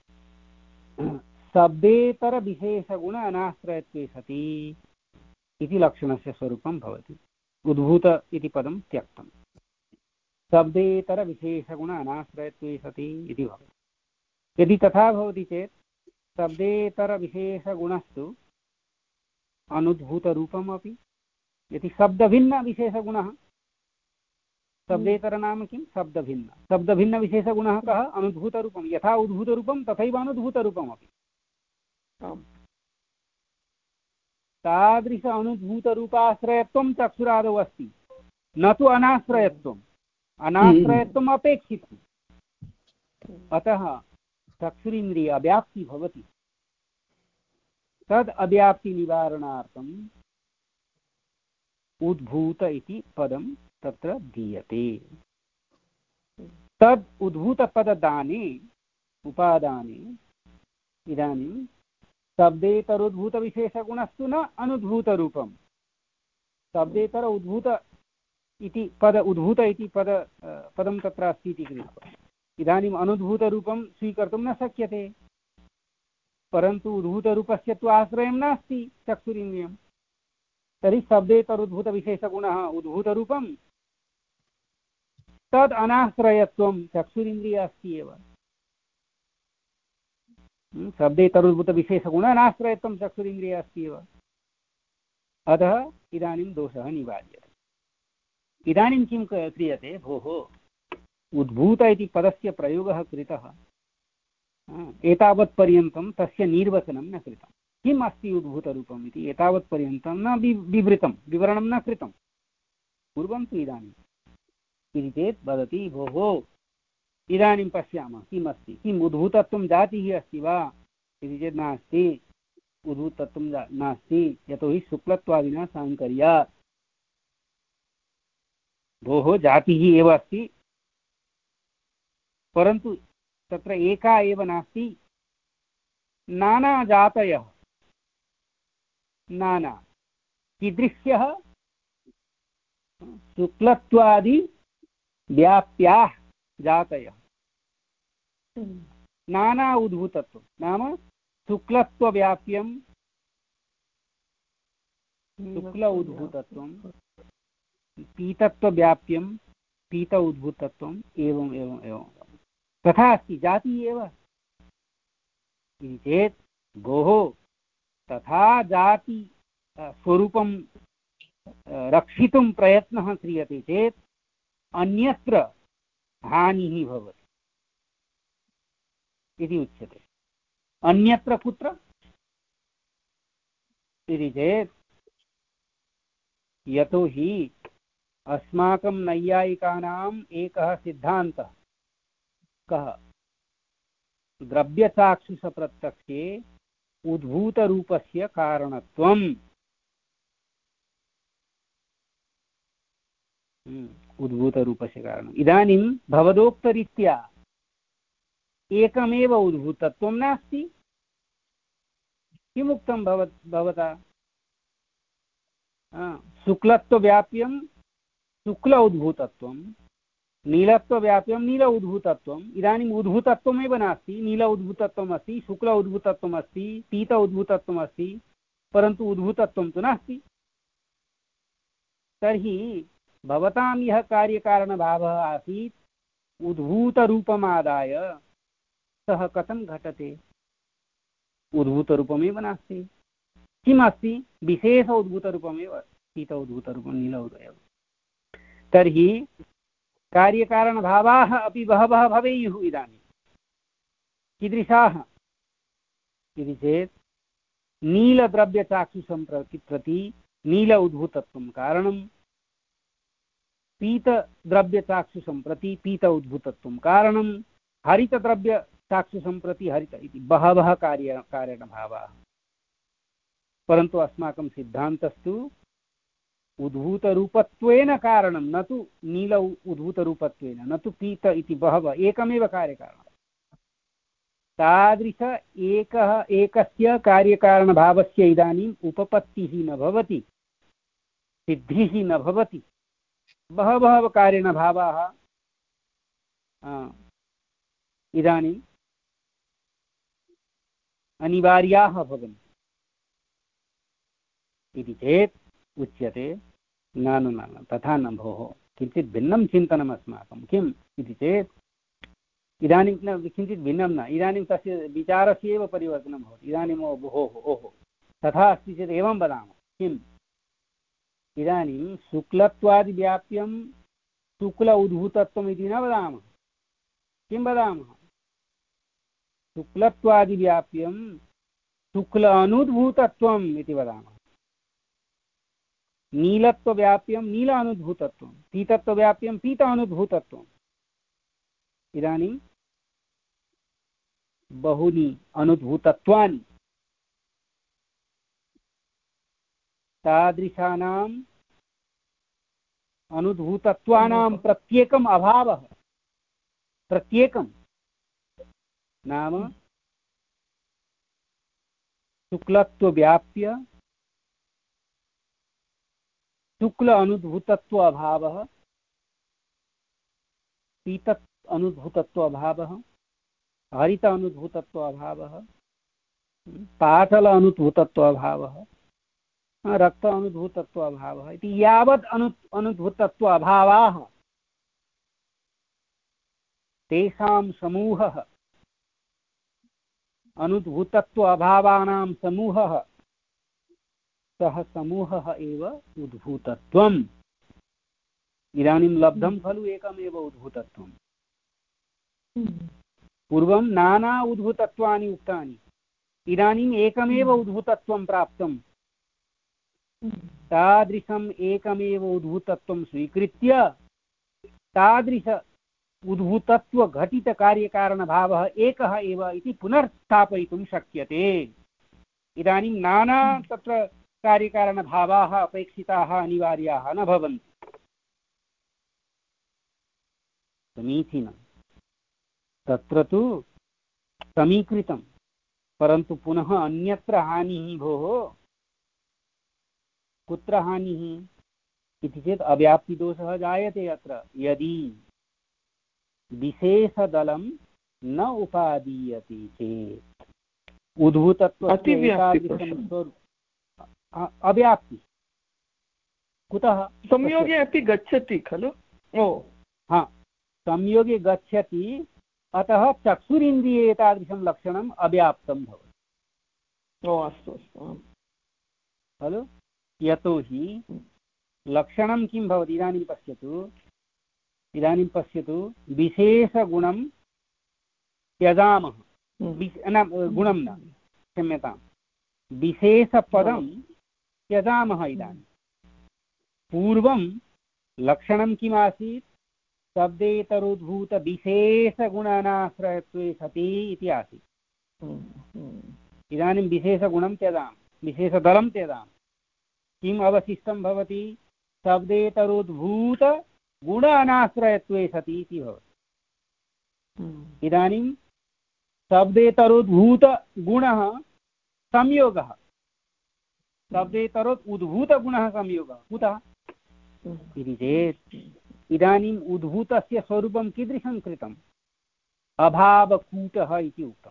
S1: शब्देतरविशेषगुण अनाश्रयत्वे सति इति लक्षणस्य स्वरूपं भवति। उद्भूत इति पदं त्यक्तं, शब्देतरविशेषगुण अनाश्रयत्वे सति इति भवति। यदि तथा भवति चेत् शब्देतरविशेषगुणस्तु अनुद्भूतरूपम् अपि। यदि शब्दभिन्नविशेषगुणः शब्देतर नाम किं शब्दभिन्न शब्दभिन्नविशेषगुणः कः अनुद्भूतरूपं यथा उद्भूतरूपं तथैव अनुद्भूतरूपमपि तादृश अनुद्भूतरूपाश्रयत्वं चक्षुरादौ अस्ति न तु अनाश्रयत्वम् अनाश्रयत्वम् अपेक्षितम् अतः चक्षुरिन्द्रिय अव्याप्ति भवति तद् अव्याप्तिनिवारणार्थम् उद्भूत इति पदं तत्र दीयते तद् उद्भूतपददाने उपादाने इदानीं शब्देतरोद्भूतविशेषगुणस्तु न अनुद्भूतरूपं शब्देतर उद्भूत इति पद उद्भूत इति पद पदं तत्र अस्ति इति कृत्वा इदानीम् अनुद्भूतरूपं स्वीकर्तुं न शक्यते परन्तु उद्भूतरूपस्य तु आश्रयं नास्ति चक्षुरिन्द्रियं तर्हि शब्देतरोद्भूतविशेषगुणः उद्भूतरूपं तद् अनाश्रयत्वं चक्षुरिन्द्रिय अस्ति एव शब्देतरोद्भूतविशेषगुणः अनाश्रयत्वं चक्षुरिन्द्रिय अस्ति एव अतः इदानीं दोषः निवार्यते इदानीं किं क्रियते भोः उद्भूत इति पदस्य प्रयोगः कृतः एतावत्पर्यन्तं तस्य निर्वचनं न कृतं किम् अस्ति उद्भूतरूपम् इति एतावत्पर्यन्तं न विवृतं विवरणं न कृतं कुर्वन्तु इदानीम् इति चेत् वदति भोः इदानीं पश्यामः किम् अस्ति किम् उद्भूतत्वं जातिः अस्ति वा इति चेत् नास्ति उद्भूतत्वं नास्ति यतोहि शुक्लत्वादिना साङ्कर्यात् भोः जातिः एव अस्ति परन्तु तत्र एका एव नास्ति नानाजातयः नाना कीदृश्यः शुक्लत्वादि व्याप्याः जातयः नाना उद्भूतत्वं नाम शुक्लत्वव्याप्यं शुक्ल उद्भूतत्वं पीतत्वव्याप्यं पीत उद्भूतत्वम् एवम् एवम् एवं तथा अस्ति जातिः एव इति चेत् भोः तथा जाति स्वरूपं रक्षितुं प्रयत्नः क्रियते चेत् अन्यत्र हानिः भवति इति उच्यते अन्यत्र कुत्र इति चेत् यतोहि अस्माकं नैयायिकानाम् एकः सिद्धान्तः कः द्रव्यचाक्षुषप्रत्यक्षे उद्भूतरूपस्य कारणत्वम् उद्भूतरूपस्य कारणम् इदानीं भवदोक्तरीत्या एकमेव उद्भूतत्वं नास्ति किमुक्तं भवत् भवता शुक्लत्वव्याप्यं शुक्ल उद्भूतत्वं नीलत्वव्याप्यं नील उद्भूतत्वम् इदानीम् उद्भूतत्वमेव नास्ति नील उद्भूतत्वम् अस्ति शुक्ल उद्भूतत्वम् अस्ति पीत उद्भूतत्वम् अस्ति परन्तु उद्भूतत्वं तु नास्ति तर्हि भवतां यः कार्यकारणभावः आसीत् उद्भूतरूपमादाय सः कथं घटते उद्भूतरूपमेव नास्ति किम् अस्ति विशेष उद्भूतरूपमेव पीत उद्भूतरूपं नील उदयं तर्हि कार्यकारणभावाः अपि बहवः भवेयुः इदानीं कीदृशाः इति चेत् नीलद्रव्यचाक्षुषं प्रति नील उद्भूतत्वं कारणं पीतद्रव्यचाक्षुषं प्रति पीत उद्भूतत्वं कारणं हरितद्रव्यचाक्षुषं प्रति हरित इति बहवः कार्य कारणभावाः परन्तु अस्माकं सिद्धान्तस्तु उद्भूतरूपत्वेन कारणं न तु नील उद्भूतरूपत्वेन न तु पीत इति बहवः एकमेव कार्यकारणं तादृश एकः एकस्य कार्यकारणभावस्य इदानीम् उपपत्तिः न भवति सिद्धिः न भवति बहवः कारणभावाः इदानीम् अनिवार्याः भवन्ति इति चेत् उच्यते न न न तथा न भोः किञ्चित् भिन्नं चिन्तनम् अस्माकं किम् इति चेत् इदानीं न किञ्चित् भिन्नं न इदानीं तस्य विचारस्य एव परिवर्तनं भवति इदानीम् ओ भोः ओहो तथा अस्ति चेत् एवं वदामः किम् इदानीं शुक्लत्वादिव्याप्यं शुक्ल उद्भूतत्वम् इति न वदामः। किं वदामः? शुक्लत्वादिव्याप्यं शुक्ल अनुद्भूतत्वम् इति वदामः। नीलत्वव्याप्यं नील अनुद्भूतत्वं, पीतत्वव्याप्यं पीत अनुद्भूतत्वम्। इदानीं बहूनि अनुद्भूतत्वानि, तादृशानाम् अनुद्भूतत्वानां प्रत्येकम् अभावः, प्रत्येकं नाम शुक्लत्वव्याप्य शुक्ल अनुद्भूतत्व अभावः, पीत अनुद्भूतत्व अभावः, हरित अनुद्भूतत्व अभावः, पाटल अनुद्भूतत्व अभावः, रक्त अनुद्भूतत्व अभावः इति यावत् अनु अनुद्भूतत्व अभावाः तेषां समूहः, अनुद्भूतत्व अभावानां समूहः, सः समूहः एव उद्भूतत्वम्। इदानीं लब्धं खलु एकमेव उद्भूतत्वम्। पूर्वं नाना उद्भूतत्वानि उक्तानि, इदानीम् एकमेव उद्भूतत्वं प्राप्तम्। तादृशम् एकमेव उद्भूतत्वं स्वीकृत्य तादृश उद्भूतत्व घटित कार्यकारणभावः एकः एव इति पुनर्स्थापयितुं शक्यते। इदानीं नाना तत्र कार्यकारणभावाः अपेक्षिताः अनिवार्याः न भवन्ति। समीचीनं, तत्र तु समीकृतं, परन्तु पुनः अन्यत्र हानिः भोः। कुत्र हानिः इति चेत् अव्याप्तिदोषः जायते। अत्र यदि विशेषदलं न उपादीयते चेत् उद्भूतत्वस्य अव्याप्ति कुतः?
S2: संयोगे अपि गच्छति खलु। ओ
S1: हा, संयोगे गच्छति, अतः चक्षुरिन्द्रिये एतादृशं लक्षणम् अव्याप्तं भवति।
S2: ओ अस्तु अस्तु
S1: खलु। यतोहि लक्षणं किं भवति? इदानीं पश्यतु, इदानीं पश्यतु विशेषगुणं त्यजामः, न गुणं न, क्षम्यतां, विशेषपदं त्यजामः। इदानीं पूर्वं लक्षणं किम् आसीत्? शब्देतरोद्भूत विशेषगुणानाश्रयत्वे सति इति आसीत्। इदानीं विशेषगुणं त्यजामः, विशेषदलं त्यजामः, किम् अवशिष्टं भवति? शब्देतरोद्भूत गुण अनाश्रयत्वे सति इति भवति। इदानीं शब्देतरोद्भूत गुणः संयोगः, शब्देतरोत् उद्भूत गुणः संयोगः कुतः इति चेत् इदानीम् उद्भूतस्य स्वरूपं कीदृशं कृतम्? अभावकूटः इति उक्तम्।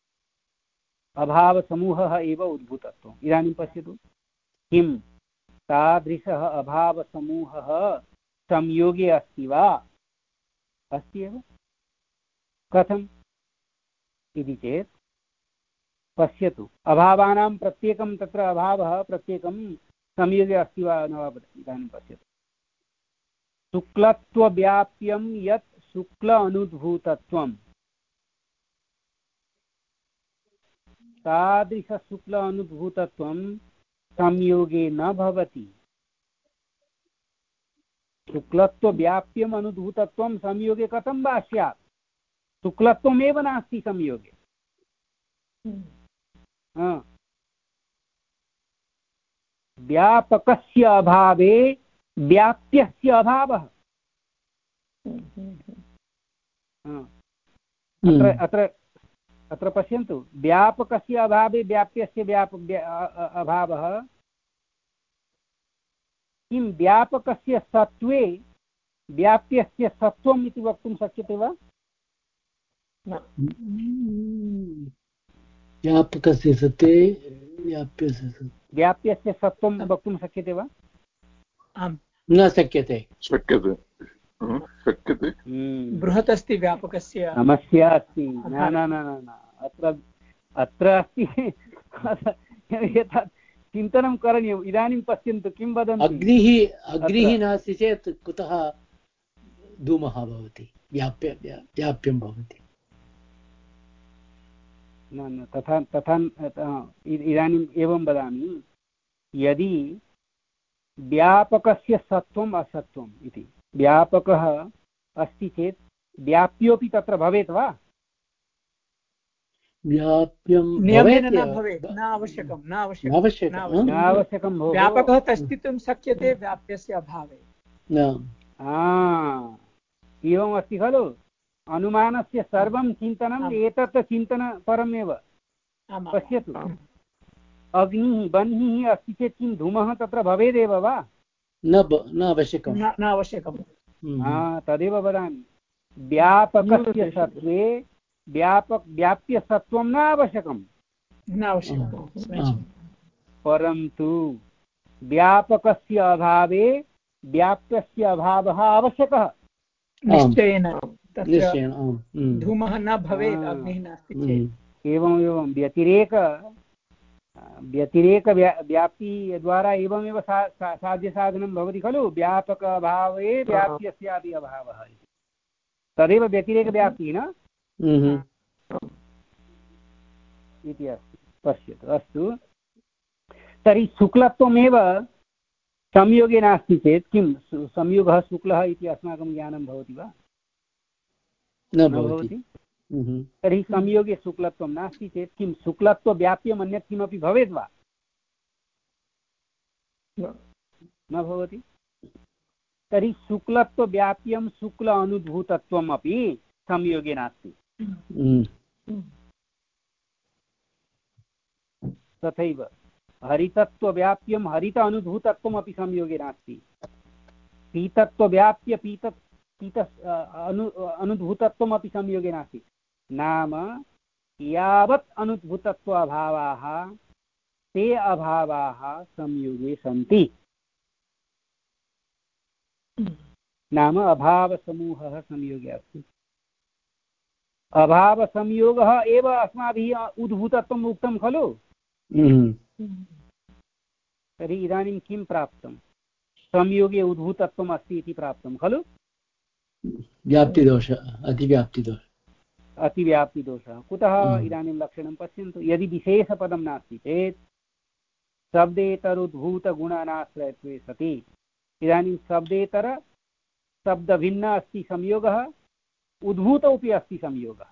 S1: अभावसमूहः एव उद्भूतत्वम्। इदानीं पश्यतु, किं तादृशः अभावसमूहः संयोगे अस्ति वा? अस्ति एव। कथम् इति चेत् पश्यतु, अभावानां प्रत्येकं तत्र अभावः प्रत्येकं संयोगे अस्ति वा न वा? इदानीं पश्यतु, शुक्लत्वव्याप्यं यत् शुक्ल अनुद्भूतत्वं, तादृशशुक्ल अनुद्भूतत्वं संयोगे न भवति। शुक्लत्वव्याप्यम् अनुद्भूतत्वं संयोगे कथं वा स्यात्? शुक्लत्वमेव नास्ति संयोगे। व्यापकस्य अभावे व्याप्यस्य अभावः। अत्र अत्र अत्र पश्यन्तु, व्यापकस्य अभावे व्याप्यस्य व्याप अभावः। किं व्यापकस्य सत्त्वे व्याप्यस्य सत्त्वम् इति वक्तुं शक्यते वा?
S3: व्यापकस्य सत्त्वे व्याप्यस्य
S1: व्याप्यस्य सत्त्वं वक्तुं शक्यते वा?
S6: आम्,
S3: न शक्यते।
S4: शक्यते शक्यते
S6: बृहत् अस्ति व्यापकस्य
S1: समस्या अस्ति। न न न न अत्र अत्र अस्ति यथा चिन्तनं करणीयम्। इदानीं पश्यन्तु किं वदन्ति।
S3: अग्निः अग्निः नास्ति चेत् कुतः धूमः भवति, व्याप्य व्याप्यं भवति।
S1: न न तथा तथा इदानीम् एवं वदामि, यदि व्यापकस्य सत्त्वम् असत्त्वम् इति, व्यापकः अस्ति चेत् व्याप्योऽपि तत्र भवेत् वा?
S3: व्याप्यं
S6: नियमेन न भवेत्, न आवश्यकं, न आवश्यकं,
S1: न आवश्यकं।
S6: व्यापकः तिष्ठितुं शक्यते व्याप्यस्य अभावे।
S1: एवम् अस्ति खलु, अनुमानस्य सर्वं चिन्तनम् एतत् चिन्तनपरमेव। पश्यतु, अग्निः बह्निः अस्ति चेत् किं धूमः तत्र भवेदेव वा?
S3: न आवश्यकं,
S6: न आवश्यकं।
S1: तदेव वदामि, व्यापकस्य सत्त्वे व्यापक व्याप्यसत्त्वं न आवश्यकं,
S6: न आवश्यकं,
S1: परन्तु व्यापकस्य अभावे व्याप्यस्य अभावः आवश्यकः।
S6: निश्चयेन धूमः न भवेत् अग्निः नास्ति चेत्।
S1: एवम् एवं व्यतिरेक व्यतिरेक व्याप्ति द्वारा एवमेव साध्यसाधनं भवति खलु, व्यापक अभावे व्याप्यस्यापि अभावः इति, तदेव व्यतिरेकव्याप्तिः न इति अस्ति। पश्यतु, अस्तु, तर्हि शुक्लत्वमेव संयोगे नास्ति चेत् किं संयोगः शुक्लः इति अस्माकं ज्ञानं भवति वा? न भवति। तर्हि संयोगे शुक्लत्वं नास्ति चेत् किं शुक्लत्वव्याप्यम् अन्यत् किमपि भवेत् वा? न भवति। तर्हि शुक्लत्वव्याप्यं शुक्ल अनुभूतत्वम् अपि संयोगे नास्ति। तथैव हरितत्वव्याप्यं हरित अनुभूतत्वम् अपि संयोगे नास्ति। पीतत्वव्याप्य पीत पीत अनु अनुभूतत्वम् अपि संयोगे नास्ति। नाम यावत् अनुभूतत्व अभावाः ते अभावाः संयोगे सन्ति। नाम अभावसमूहः संयोगे अस्ति। अभावसंयोगः एव अस्माभिः उद्भूतत्वम् उक्तं खलु। तर्हि इदानीं किं प्राप्तं? संयोगे उद्भूतत्वम् अस्ति इति प्राप्तं खलु।
S3: व्याप्तिदोषः, अतिव्याप्तिदोषः।
S1: अतिव्याप्तिदोषः कुतः? इदानीं लक्षणं पश्यन्तु, यदि विशेषपदं नास्ति चेत् शब्देतरुद्भूतगुणानाश्रयत्वे सति। इदानीं शब्देतर शब्दभिन्न अस्ति संयोगः, उद्भूतोऽपि अस्ति संयोगः।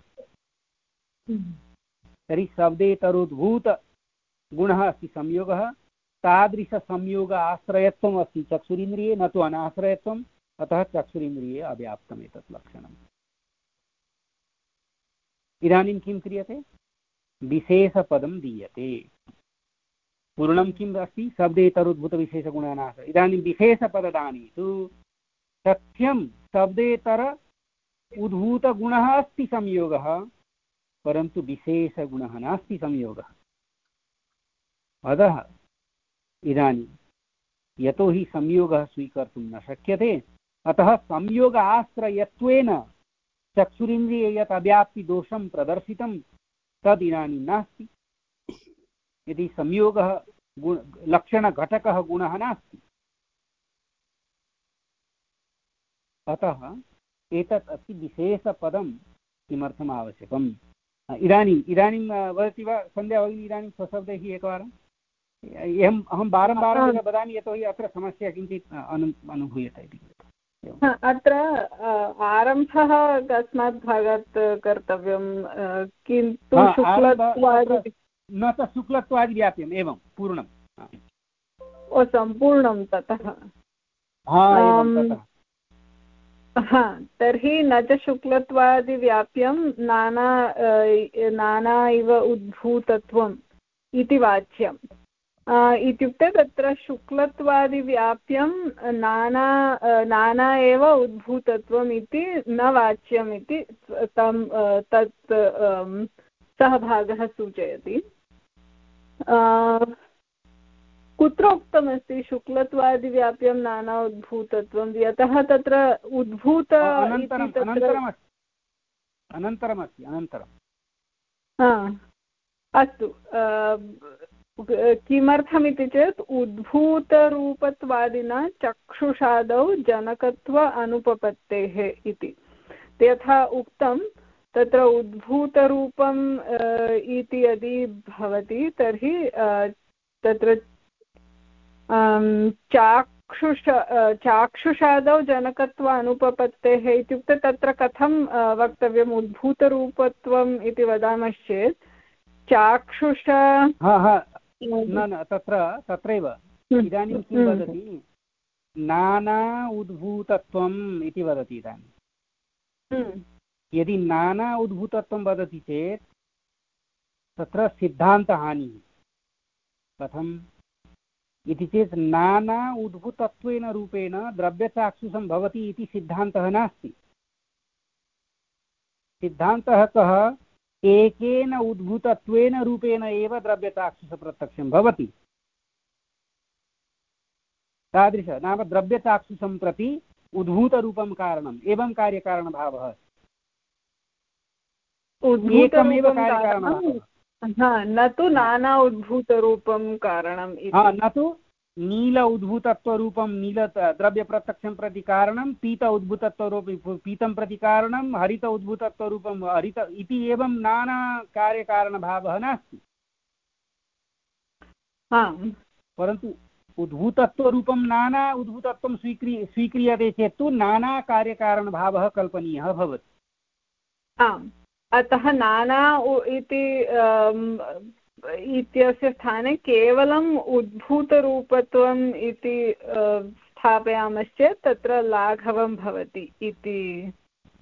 S1: तर्हि शब्देतरुद्भूतगुणः अस्ति संयोगः, तादृशसंयोग आश्रयत्वम् अस्ति चक्षुरिन्द्रिये, न तु अनाश्रयत्वम्, अतः चक्षुरिन्द्रिये अव्याप्तम् एतत् लक्षणम्। इदानीं किं क्रियते? विशेषपदं दीयते। पूर्णं किम् अस्ति? शब्देतरुद्भूतविशेषगुणानाश्रय। इदानीं विशेषपददाने तु सत्यं शब्देतर उद्भूतगुणः अस्ति संयोगः, परन्तु विशेषगुणः नास्ति संयोगः। अतः इदानीं यतोहि संयोगः स्वीकर्तुं न शक्यते, अतः संयोग आश्रयत्वेन चक्षुरिन्द्रिये यत् अव्याप्तिदोषं प्रदर्शितं तद् इदानीं नास्ति। यदि संयोगः गुण लक्षणघटकः गुणः नास्ति, अतः एतत् अस्ति विशेषपदं किमर्थम् आवश्यकम्। इदानीम् इदानीं वदति वा सन्ध्या भगिनी? इदानीं स्वशब्दैः एकवारम् अहम् अहं वारं वारं वदामि, यतोहि अत्र समस्या किञ्चित् अनु अनुभूयते इति।
S5: अत्र आरम्भः कस्मात् भागात् कर्तव्यं? किन्तु शुक्लत्वादि
S1: न च शुक्लत्वादिव्याप्यम् एवं पूर्णं
S5: ओ सम्पूर्णं ततः। हा, तर्हि न च शुक्लत्वादिव्याप्यं नाना नाना इव उद्भूतत्वम् इति वाच्यम्। इत्युक्ते तत्र शुक्लत्वादिव्याप्यं नाना नाना एव उद्भूतत्वम् इति न वाच्यम् इति तं तत् सः भागः सूचयति। कुत्र उक्तमस्ति शुक्लत्वादिव्याप्यं नाना उद्भूतत्वं? यतः तत्र उद्भूत
S1: अनन्तरमस्ति अनन्तरम्
S5: अस्तु, किमर्थमिति चेत् उद्भूतरूपत्वादिना चक्षुषादौ जनकत्व अनुपपत्तेः इति यथा उक्तं तत्र उद्भूतरूपम् इति यदि भवति तर्हि तत्र चाक्षुष चाक्षुषादौ जनकत्व अनुपपत्तेः इत्युक्ते तत्र कथं वक्तव्यम् उद्भूतरूपत्वम् इति वदामश्चेत् चाक्षुष
S1: न न तत्र तत्रैव इदानीं किं वदति नाना उद्भूतत्वम् इति वदति इदानीं यदि नाना उद्भूतत्वं वदति चेत् तत्र सिद्धान्तहानिः कथम् इति चेत् नाना उद्भूतत्वेन रूपेण द्रव्यचाक्षुषं भवति इति सिद्धान्तः नास्ति। सिद्धान्तः कः एकेन उद्भूतत्वेन रूपेण एव द्रव्यचाक्षुषप्रत्यक्षं भवति तादृश नाम द्रव्यचाक्षुषं प्रति उद्भूतरूपं कारणम् एवं कार्यकारणभावः एकमेव कार्यकारणभावः
S5: न तु नाना उद्भूतरूपं कारणं
S1: न तु नील उद्भूतत्वरूपं नील द्रव्यप्रत्यक्षं प्रति कारणं पीत उद्भूतत्वरूपं पीतं प्रति कारणं हरित उद्भूतत्वरूपं हरित इति एवं नाना कार्यकारणभावः नास्ति परन्तु उद्भूतत्वरूपं नाना उद्भूतत्वं स्वीक्रिय स्वीक्रियते चेत् तु नाना कार्यकारणभावः कल्पनीयः भवति।
S5: आम् अतः नाना इति इत्यस्य स्थाने केवलम् उद्भूतरूपत्वम् इति स्थापयामश्चेत् तत्र लाघवं भवति इति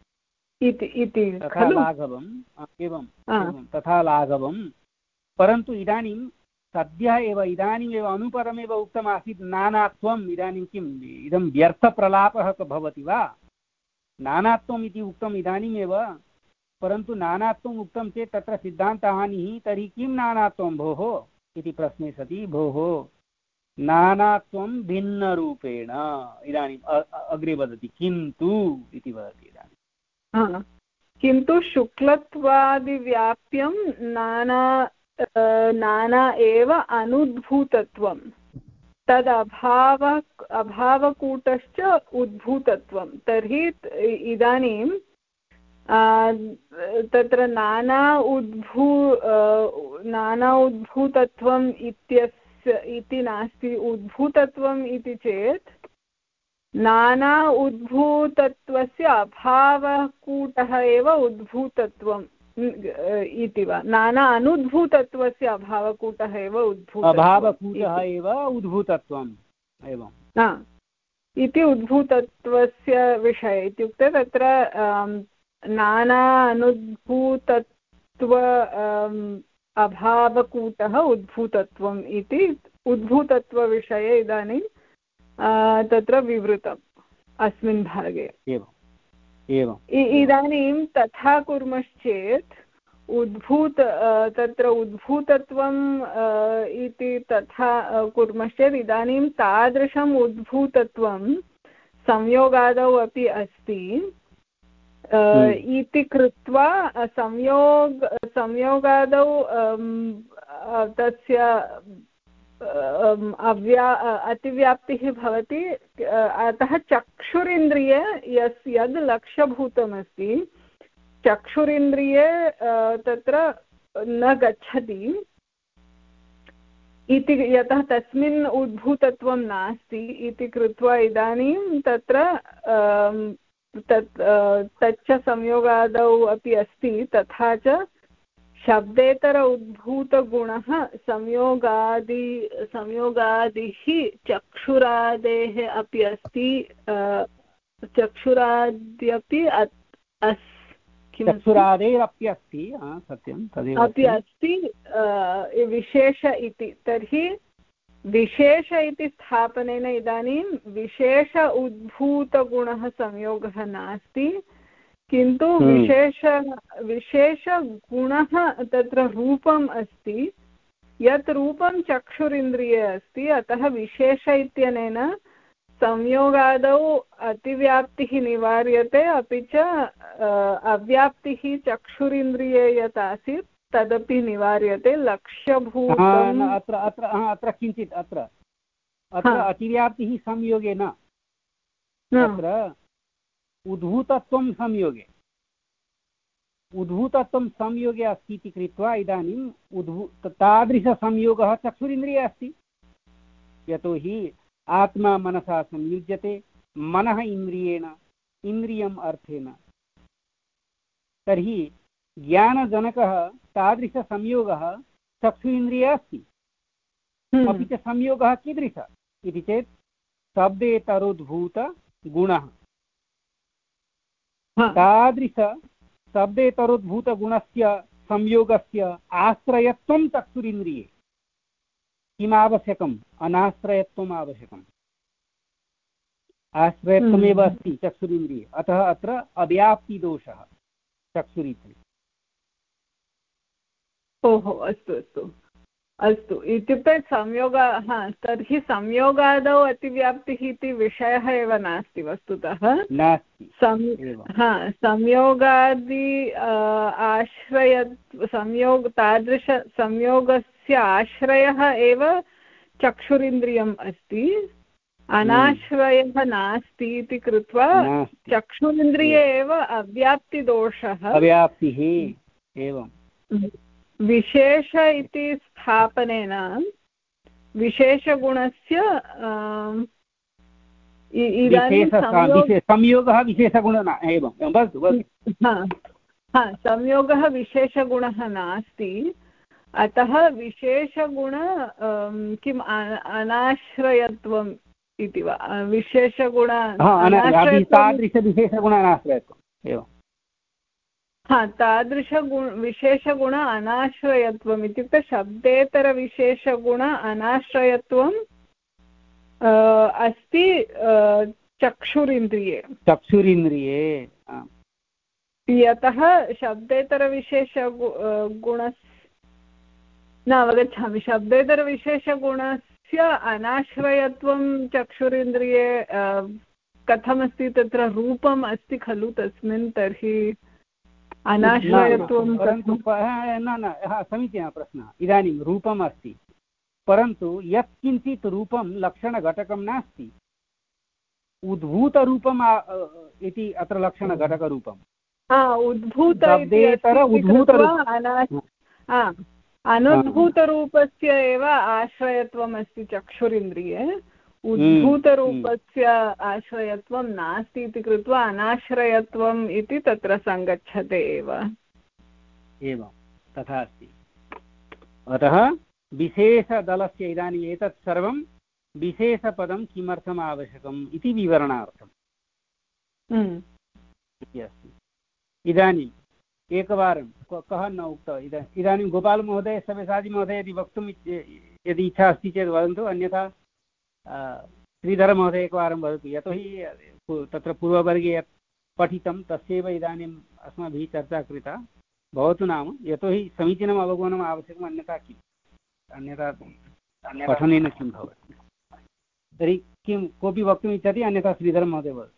S1: तथा लाघवम् एवं तथा लाघवं परन्तु इदानीं सद्यः एव इदानीमेव अनुपदमेव उक्तमासीत् नानात्वम् इदानीं किम् इदं व्यर्थप्रलापः भवति वा नानात्वम् इति उक्तम् इदानीमेव परन्तु नानात्वम् उक्तं चेत् तत्र सिद्धान्तहानिः तर्हि किं नानात्वं भोः इति प्रश्ने सति भोः नानात्वं भिन्नरूपेण इदानीम् अग्रे वदति किन्तु इति वदति इदानीं
S5: किन्तु शुक्लत्वादिव्याप्यं नाना नाना एव अनुद्भूतत्वं तद् अभाव अभावकूटश्च उद्भूतत्वं तर्हि इदानीं तत्र नाना उद्भू नाना उद्भूतत्वम् इत्यस्य इति नास्ति उद्भूतत्वम् इति चेत् नाना उद्भूतत्वस्य अभावकूटः एव उद्भूतत्वम् इति वा नाना अनुद्भूतत्वस्य अभावकूटः एव
S1: अभावकूटः एव उद्भूतत्वम् एवं
S5: इति उद्भूतत्वस्य विषये इत्युक्ते तत्र नाना अनुद्भूतत्व अभावकूटः उद्भूतत्वम् इति उद्भूतत्वविषये इदानीं तत्र विवृतम् अस्मिन् भागे
S1: एवम् एवम्
S5: इदानीं तथा कुर्मश्चेत् उद्भूत तत्र उद्भूतत्वम् इति तथा कुर्मश्चेत् इदानीं तादृशम् उद्भूतत्वं संयोगादौ अपि अस्ति इति कृत्वा संयोग संयोगादौ तस्य अव्या अतिव्याप्तिः भवति अतः चक्षुरिन्द्रिये यस् यद् लक्ष्यभूतमस्ति चक्षुरिन्द्रिये तत्र न गच्छति इति यतः तस्मिन् उद्भूतत्वं नास्ति इति कृत्वा इदानीं तत्र तत् तच्च संयोगादौ अपि अस्ति तथा च शब्देतर उद्भूतगुणः संयोगादि संयोगादिः चक्षुरादेः अपि अस्ति चक्षुराद्यपि
S1: चक्षुरादेरप्यस्ति सत्यं तदेव
S5: अपि अस्ति विशेष इति तर्हि विशेष इति स्थापनेन इदानीं विशेष उद्भूतगुणः संयोगः नास्ति किन्तु विशेष विशेषगुणः तत्र रूपम् अस्ति यत् रूपं चक्षुरिन्द्रिये अस्ति अतः विशेष इत्यनेन संयोगादौ अतिव्याप्तिः निवार्यते अपि च अव्याप्तिः चक्षुरिन्द्रिये यत् आसीत् तदपि निवार्यते लक्ष्यभूतम्
S1: अत्र अत्र अत्र किञ्चित् अत्र अत्र अतिव्याप्तिः संयोगे न अत्र उद्भूतत्वं संयोगे उद्भूतत्वं संयोगे अस्ति इति कृत्वा इदानीम् उद्भू तादृशसंयोगः चक्षुरिन्द्रिये अस्ति यतोहि आत्मा मनसा संयुज्यते मनः इन्द्रियेण इन्द्रियम् अर्थेन तर्हि ज्ञानजनकः तादृशसंयोगः चक्षुरिन्द्रिये अस्ति अपि च संयोगः कीदृशः इति चेत् शब्देतरोद्भूतगुणः तादृश शब्देतरोद्भूतगुणस्य संयोगस्य आश्रयत्वं चक्षुरिन्द्रिये किम् आवश्यकम् अनाश्रयत्वम् आवश्यकम् आश्रयत्वमेव अस्ति चक्षुरिन्द्रिये अतः अत्र अव्याप्तिदोषः चक्षुरिन्द्रिये।
S5: ओहो अस्तु अस्तु अस्तु इत्युक्ते संयोगः तर्हि संयोगादौ अतिव्याप्तिः इति विषयः एव नास्ति वस्तुतः
S1: नास्ति
S5: संयोगादि आश्रय संयोग तादृशसंयोगस्य आश्रयः एव चक्षुरिन्द्रियम् अस्ति अनाश्रयः नास्ति इति कृत्वा चक्षुरिन्द्रिये एव अव्याप्तिदोषः अव्याप्तिः
S1: एवं
S5: विशेष इति स्थापनेन विशेषगुणस्य
S1: संयोगः विशेषगुणः एवं
S5: संयोगः विशेषगुणः नास्ति अतः विशेषगुण किम् अनाश्रयत्वम् इति वा विशेषगुण
S1: तादृशविशेषगुण अनाश्रयत्वम् एवं
S5: हा तादृशगुण विशेषगुण अनाश्रयत्वम् इत्युक्ते शब्देतरविशेषगुण अनाश्रयत्वम् अस्ति चक्षुरिन्द्रिये
S1: चक्षुरिन्द्रिये
S5: यतः शब्देतरविशेषगुण न अवगच्छामि शब्देतरविशेषगुणस्य अनाश्रयत्वं चक्षुरिन्द्रिये कथमस्ति तत्र रूपम् अस्ति खलु तस्मिन् तर्हि अनाश्रयत्वं
S1: परन्तु न न समीचीनः प्रश्नः इदानीं रूपम् अस्ति परन्तु यत्किञ्चित् रूपं लक्षणघटकं नास्ति उद्भूतरूपम् इति अत्र लक्षणघटकरूपम्
S5: उद्भूत अनुद्भूतरूपस्य एव आश्रयत्वम् अस्ति चक्षुरिन्द्रिये उद्भूतरूपस्य आश्रयत्वं नास्ति इति कृत्वा अनाश्रयत्वम् इति तत्र सङ्गच्छते एव
S1: एवं तथा अस्ति अतः विशेषदलस्य इदानीम् एतत् सर्वं विशेषपदं किमर्थम् आवश्यकम् इति विवरणार्थम् इति अस्ति। इदानीम् एकवारं कः न उक्तः इदानीं गोपालमहोदय सव्यसाचीमहोदय यदि वक्तुं यदि इच्छा अस्ति चेत् वदन्तु अन्यथा श्रीधरमहोदय एकवारं वदतु यतोहि तत्र पूर्ववर्गे यत् पठितं तस्यैव इदानीम् अस्माभिः चर्चा कृता भवतु नाम यतोहि समीचीनम् अवगमनम् आवश्यकम् अन्यथा किम् अन्यथा पठनेन किं भवति तर्हि किं कोऽपि वक्तुम् इच्छति अन्यथा श्रीधरमहोदय वदतु।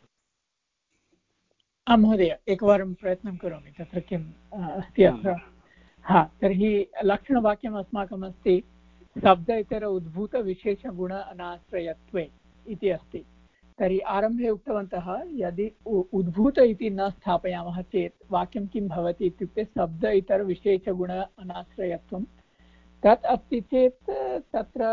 S6: आं महोदय एकवारं प्रयत्नं करोमि तत्र किम् अस्ति अत्र हा तर्हि लक्षणवाक्यम् अस्माकम् अस्ति शब्द इतर उद्भूतविशेषगुण अनाश्रयत्वे इति अस्ति। तर्हि आरम्भे उक्तवन्तः यदि उद्भूत इति न स्थापयामः चेत् वाक्यं किं भवति इत्युक्ते शब्द इतर विशेषगुण अनाश्रयत्वं तत् अस्ति चेत् तत्र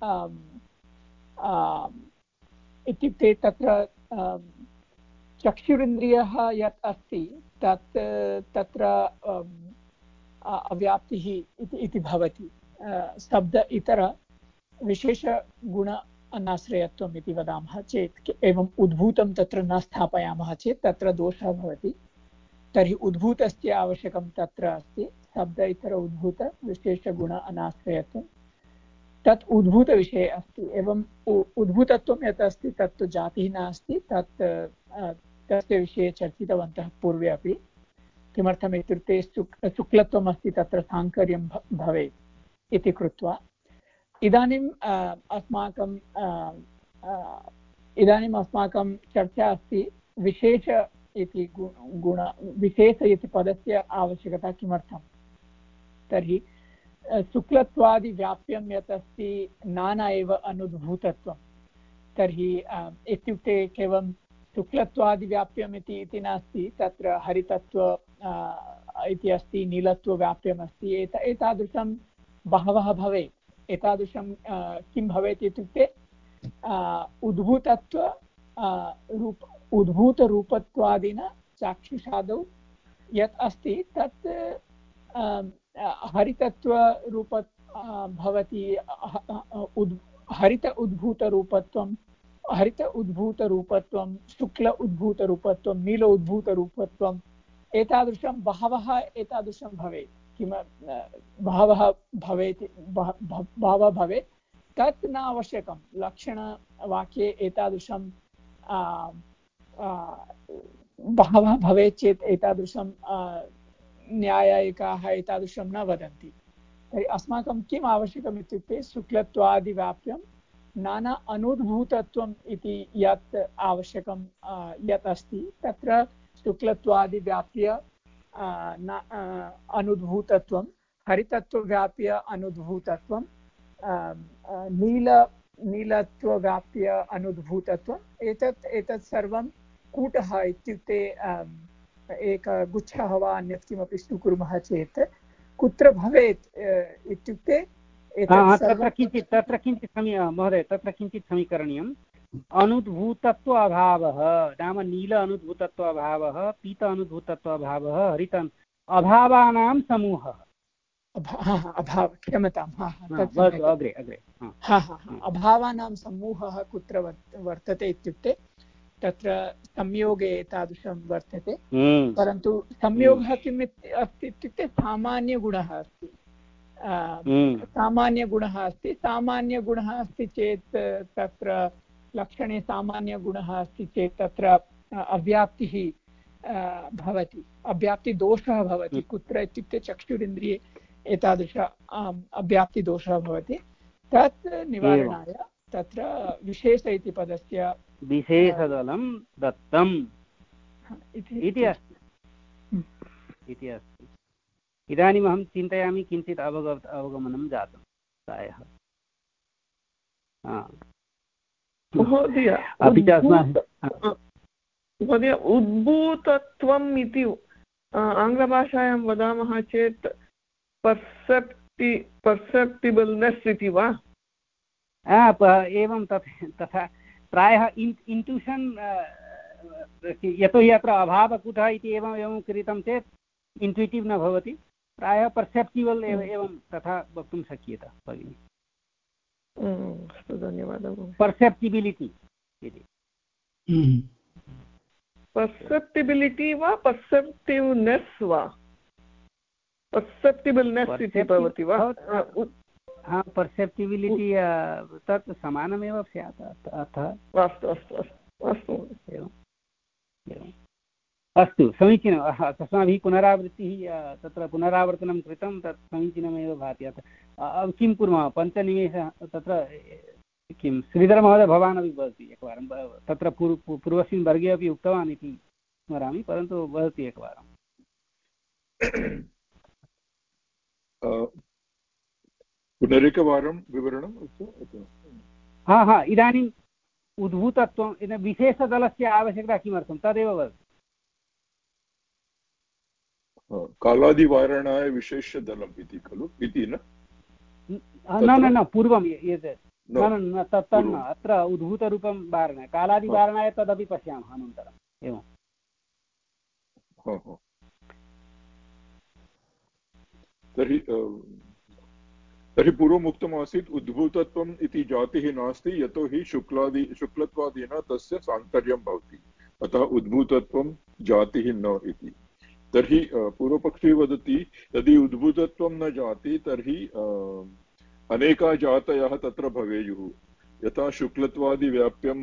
S6: इत्युक्ते तत्र चक्षुरिन्द्रियः यत् अस्ति तत् तत्र अव्याप्तिः इति भवति। शब्द इतर विशेषगुण अनाश्रयत्वम् इति वदामः चेत् एवम् उद्भूतं तत्र न स्थापयामः चेत् तत्र दोषः भवति। तर्हि उद्भूतस्य आवश्यकं तत्र अस्ति शब्द इतर उद्भूत विशेषगुण अनाश्रयत्वं तत् उद्भूतविषये अस्ति। एवम् उद्भूतत्वं यत् अस्ति तत् जातिः नास्ति तत् तस्य विषये चर्चितवन्तः पूर्वे अपि। किमर्थम् इत्युक्ते शुक् शुक्लत्वम् अस्ति तत्र साङ्कर्यं भवेत् इति कृत्वा इदानीम् अस्माकं इदानीम् अस्माकं चर्चा अस्ति विशेष इति गुण विशेष इति पदस्य आवश्यकता किमर्थम् तर्हि शुक्लत्वादिव्याप्यं यत् अस्ति नाना एव अनुद्भूतत्वं। तर्हि इत्युक्ते केवलं शुक्लत्वादिव्याप्यम् इति इति नास्ति, तत्र हरितत्व इति अस्ति, नीलत्वव्याप्यमस्ति, एत एतादृशं बहवः भवेत्। एतादृशं किं भवेत् इत्युक्ते उद्भूतत्व रूप उद्भूतरूपत्वादिना चाक्षुषादौ यत् अस्ति तत् हरितत्वरूप भवति। हरित उद्भूतरूपत्वं, हरित उद्भूतरूपत्वं, शुक्ल उद्भूतरूपत्वं, नील उद्भूतरूपत्वम्, एतादृशं बहवः एतादृशं भवेत्। किम बहवः भवेत् बहवः भवेत् तत् न आवश्यकं। लक्षणवाक्ये एतादृशं बहवः भवेत् चेत् एतादृशं न्यायिकाः एतादृशं न वदन्ति। तर्हि अस्माकं किम् आवश्यकम् इत्युक्ते शुक्लत्वादिव्याप्यं नाना अनुद्भूतत्वम् इति यत् आवश्यकं यत् अस्ति तत्र शुक्लत्वादिव्याप्य अनुद्भूतत्वं, हरितत्वव्याप्य अनुद्भूतत्वं, नील नीलत्वव्याप्य अनुद्भूतत्वम्, एतत् एतत् सर्वं कूटः इत्युक्ते एकः गुच्छः वा अन्यत् किमपि स्वीकुर्मः चेत् कुत्र भवेत् इत्युक्ते
S1: तत्र किञ्चित् तत्र किञ्चित् समी महोदय तत्र किञ्चित् समीकरणीयम्। अनुद्भूतत्व अभावः नाम नील अनुद्भूतत्व अभावः, पीत अनुद्भूतत्व अभावः, हरित अभावानां समूहः।
S6: अभाव क्षम्यताम्
S1: अग्रे अग्रे
S6: अभावानां समूहः कुत्र वर्तते इत्युक्ते तत्र संयोगे एतादृशं वर्तते। परन्तु संयोगः किम् अस्ति इत्युक्ते सामान्यगुणः अस्ति। सामान्यगुणः अस्ति सामान्यगुणः अस्ति चेत् तत्र लक्षणे सामान्यगुणः अस्ति चेत् तत्र अव्याप्तिः भवति, अव्याप्तिदोषः भवति। कुत्र इत्युक्ते चक्षुरिन्द्रिये एतादृश अव्याप्तिदोषः भवति। तत् निवारणाय तत्र विशेष इति पदस्य
S1: विशेषदलं दत्तम् इति अस्ति इति अस्ति। इदानीम् अहं चिन्तयामि किञ्चित् अवगत अवगमनं जातं प्रायः।
S2: अपि च महोदय उद्भूतत्वम् इति आङ्ग्लभाषायां वदामः चेत् पर्सेप्टि पर्सेप्टिबल्नेस् इति वा?
S1: एवं तथा प्रायः इन्ट्यूशन्, यतोहि अत्र अभावकुटः इति एवम् एवं कृतं चेत् इन्ट्यूटिव् न भवति, प्रायः पर्सेप्टिबल् एव एवं तथा वक्तुं शक्यते भगिनि।
S2: अस्तु, धन्यवादः।
S1: पर्सेप्टिबिलिटि इति
S2: पर्सेप्टिबिलिटि वा पर्सेप्टिव्नेस् वा? पर्सेप्टिबल्नेस् इति भवति वा?
S1: हा, पर्सेप्टिबिलिटि तत् समानमेव स्यात् अर्थः।
S2: अस्तु अस्तु अस्तु अस्तु
S1: एवम् एवम् अस्तु, समीचीनम्। अस्माभिः पुनरावृत्तिः तत्र पुनरावर्तनं कृतं, तत् समीचीनमेव भाति। अतः किं कुर्मः, पञ्चनिमेषः तत्र किं श्रीधरमहोदय भवान् अपि वदति एकवारं। तत्र पूर्व पूर्वस्मिन् वर्गे अपि उक्तवान् इति स्मरामि, परन्तु वदति एकवारं।
S4: पुनरेकवारं विवरणं।
S1: हा हा इदानीम् उद्भूतत्वं विशेषदलस्य आवश्यकता किमर्थं तदेव वदतु।
S4: कालादिवारणाय विशेषदलम् इति खलु इति न
S1: न न न पूर्वं यत् न न तन्न अत्र उद्भूतरूपं वारणाय, कालादिवारणाय तदपि पश्यामः अनन्तरम्। एवं
S4: तर्हि तर्हि पूर्वम् उक्तमासीत् उद्भूतत्वम् इति जातिः नास्ति, यतोहि शुक्लादि शुक्लत्वादिना तस्य साङ्कर्यं भवति, अतः उद्भूतत्वं जातिः न इति। तर्हि पूर्वपक्षी वदति यदि उद्भूतत्वं न जाति तर्हि अनेका जातयः तत्र भवेयुः, यथा शुक्लत्वादिव्याप्यं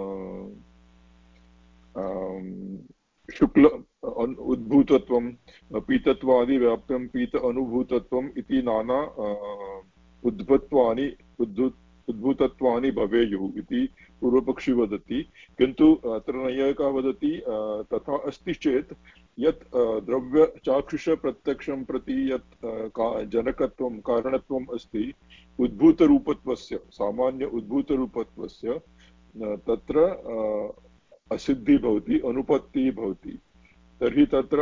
S4: शुक्ल उद्भूतत्वं, पीतत्वादिव्याप्यं पीत अनुभूतत्वम् इति नाना उद्भत्वानि उद्भूतत्वानि भवेयुः इति पूर्वपक्षी वदति। किन्तु अत्र नैयायिकः वदति तथा अस्ति चेत् यत् द्रव्यचाक्षुषप्रत्यक्षं प्रति यत् जनकत्वं कारणत्वम् अस्ति उद्भूतरूपत्वस्य सामान्य उद्भूतरूपत्वस्य तत्र असिद्धिः भवति, अनुपत्तिः भवति। तर्हि तत्र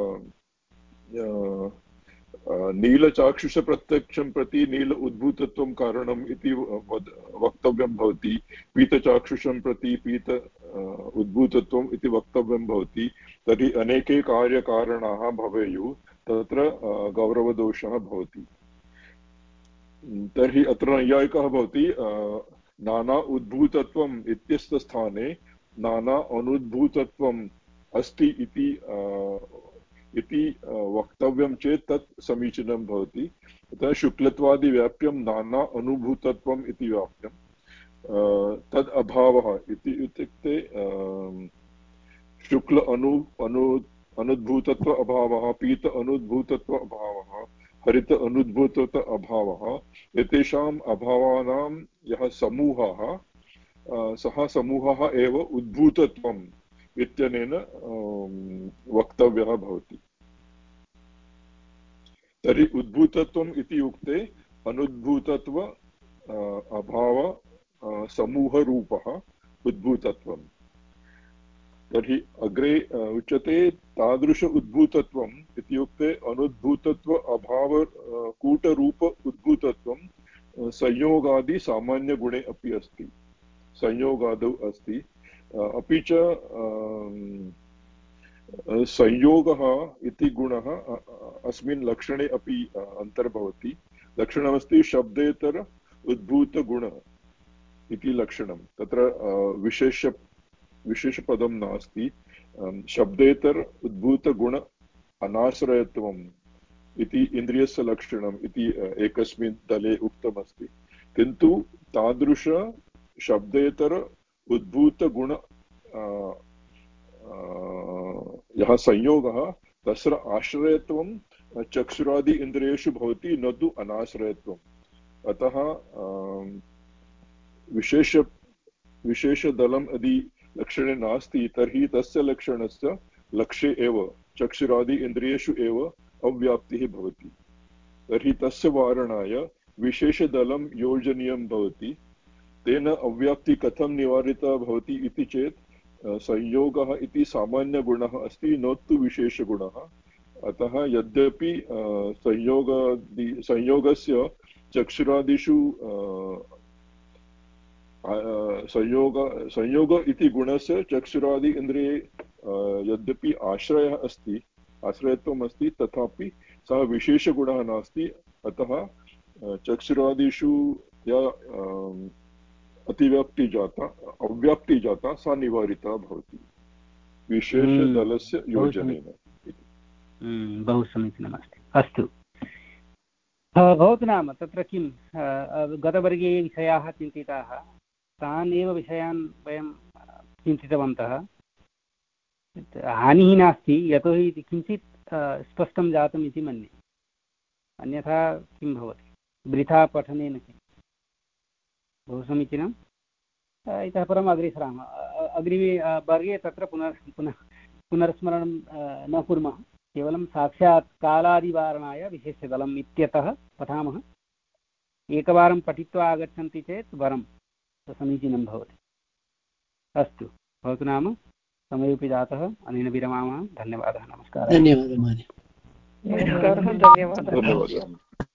S4: नीलचाक्षुषप्रत्यक्षं प्रति नील उद्भूतत्वं कारणम् इति वक्तव्यं भवति, पीतचाक्षुषं प्रति पीत उद्भूतत्वम् इति वक्तव्यं भवति। तर्हि अनेके कार्यकारणाः भवेयुः, तत्र गौरवदोषः भवति। तर्हि अत्र नैयायिकः भवति नाना उद्भूतत्वम् इत्यस्य नाना अनुद्भूतत्वम् अस्ति इति इति वक्तव्यं चेत् तत् समीचीनं भवति। अतः शुक्लत्वादिव्याप्यं नाना अनुभूतत्वम् इति व्याप्यं तद् अभावः इति इत्युक्ते शुक्ल अनु अनु अनुद्भूतत्व अभावः, पीत अनुद्भूतत्व अभावः, हरित अनुद्भूतत्व अभावः, एतेषाम् अभावानां यः समूहः सः समूहः एव उद्भूतत्वम् इत्यनेन वक्तव्यः भवति। तर्हि उद्भूतत्वम् इति उक्ते अनुद्भूतत्व अभाव समूहरूपः उद्भूतत्वम्। तर्हि अग्रे उच्यते तादृश उद्भूतत्वम् इत्युक्ते अनुद्भूतत्व अभाव कूटरूप उद्भूतत्वं संयोगादि सामान्यगुणे अपि अस्ति, संयोगादौ अस्ति। अपि च संयोगः इति गुणः अस्मिन् लक्षणे अपि अन्तर्भवति। लक्षणमस्ति शब्देतर उद्भूतगुण इति लक्षणं। तत्र विशेष विशेषपदं नास्ति। शब्देतर उद्भूतगुण अनाश्रयत्वम् इति इन्द्रियस्य लक्षणम् इति एकस्मिन् दले उक्तमस्ति। किन्तु तादृश शब्देतर उद्भूतगुण यः संयोगः तस्य आश्रयत्वं चक्षुरादि इन्द्रियेषु भवति, न तु अनाश्रयत्वम्। अतः विशेष विशेषदलम् यदि लक्षणे नास्ति तर्हि तस्य लक्षणस्य लक्ष्ये एव चक्षुरादि इन्द्रियेषु एव अव्याप्तिः भवति। तर्हि तस्य वारणाय विशेषदलं योजनीयं भवति। तेन अव्याप्ति कथं निवारिता भवति इति चेत् संयोगः इति सामान्यगुणः अस्ति, न तु विशेषगुणः। अतः यद्यपि संयोगादि संयोगस्य चक्षुरादिषु संयोग संयोग इति गुणस्य चक्षुरादि इन्द्रिये यद्यपि आश्रयः अस्ति, आश्रयत्वम् अस्ति, तथापि सः विशेषगुणः नास्ति। अतः चक्षुरादिषु या अतिव्याप्ति जाता अव्याप्ति जाता सा निवारिता भवति विशेषदलस्य योजनेन।
S1: बहु समीचीनमस्ति। अस्तु, भवतु नाम तत्र किं गतवर्गे ये विषयाः चिन्तिताः तान् एव विषयान् वयं चिन्तितवन्तः। हानिः नास्ति, यतोहि किञ्चित् स्पष्टं जातम् इति मन्ये। अन्यथा किं भवति, वृथा पठनेन किम्। बहु समीचीनम्। इतः परम् अग्रे सरामः। अग्रिमे वर्गे तत्र पुनः पुनः पुनर्स्मरणं न कुर्मः, केवलं साक्षात् कालादिवारणाय विशेषदलम् इत्यतः पठामः। एकवारं पठित्वा आगच्छन्ति चेत् वरं समीचीनं भवति। अस्तु, भवतु नाम समयोपि जातः, अनेन विरमामः। धन्यवादः, नमस्कारः।
S3: धन्यवादः।
S2: नमस्कारः, धन्यवादः।
S4: धन्यवादः।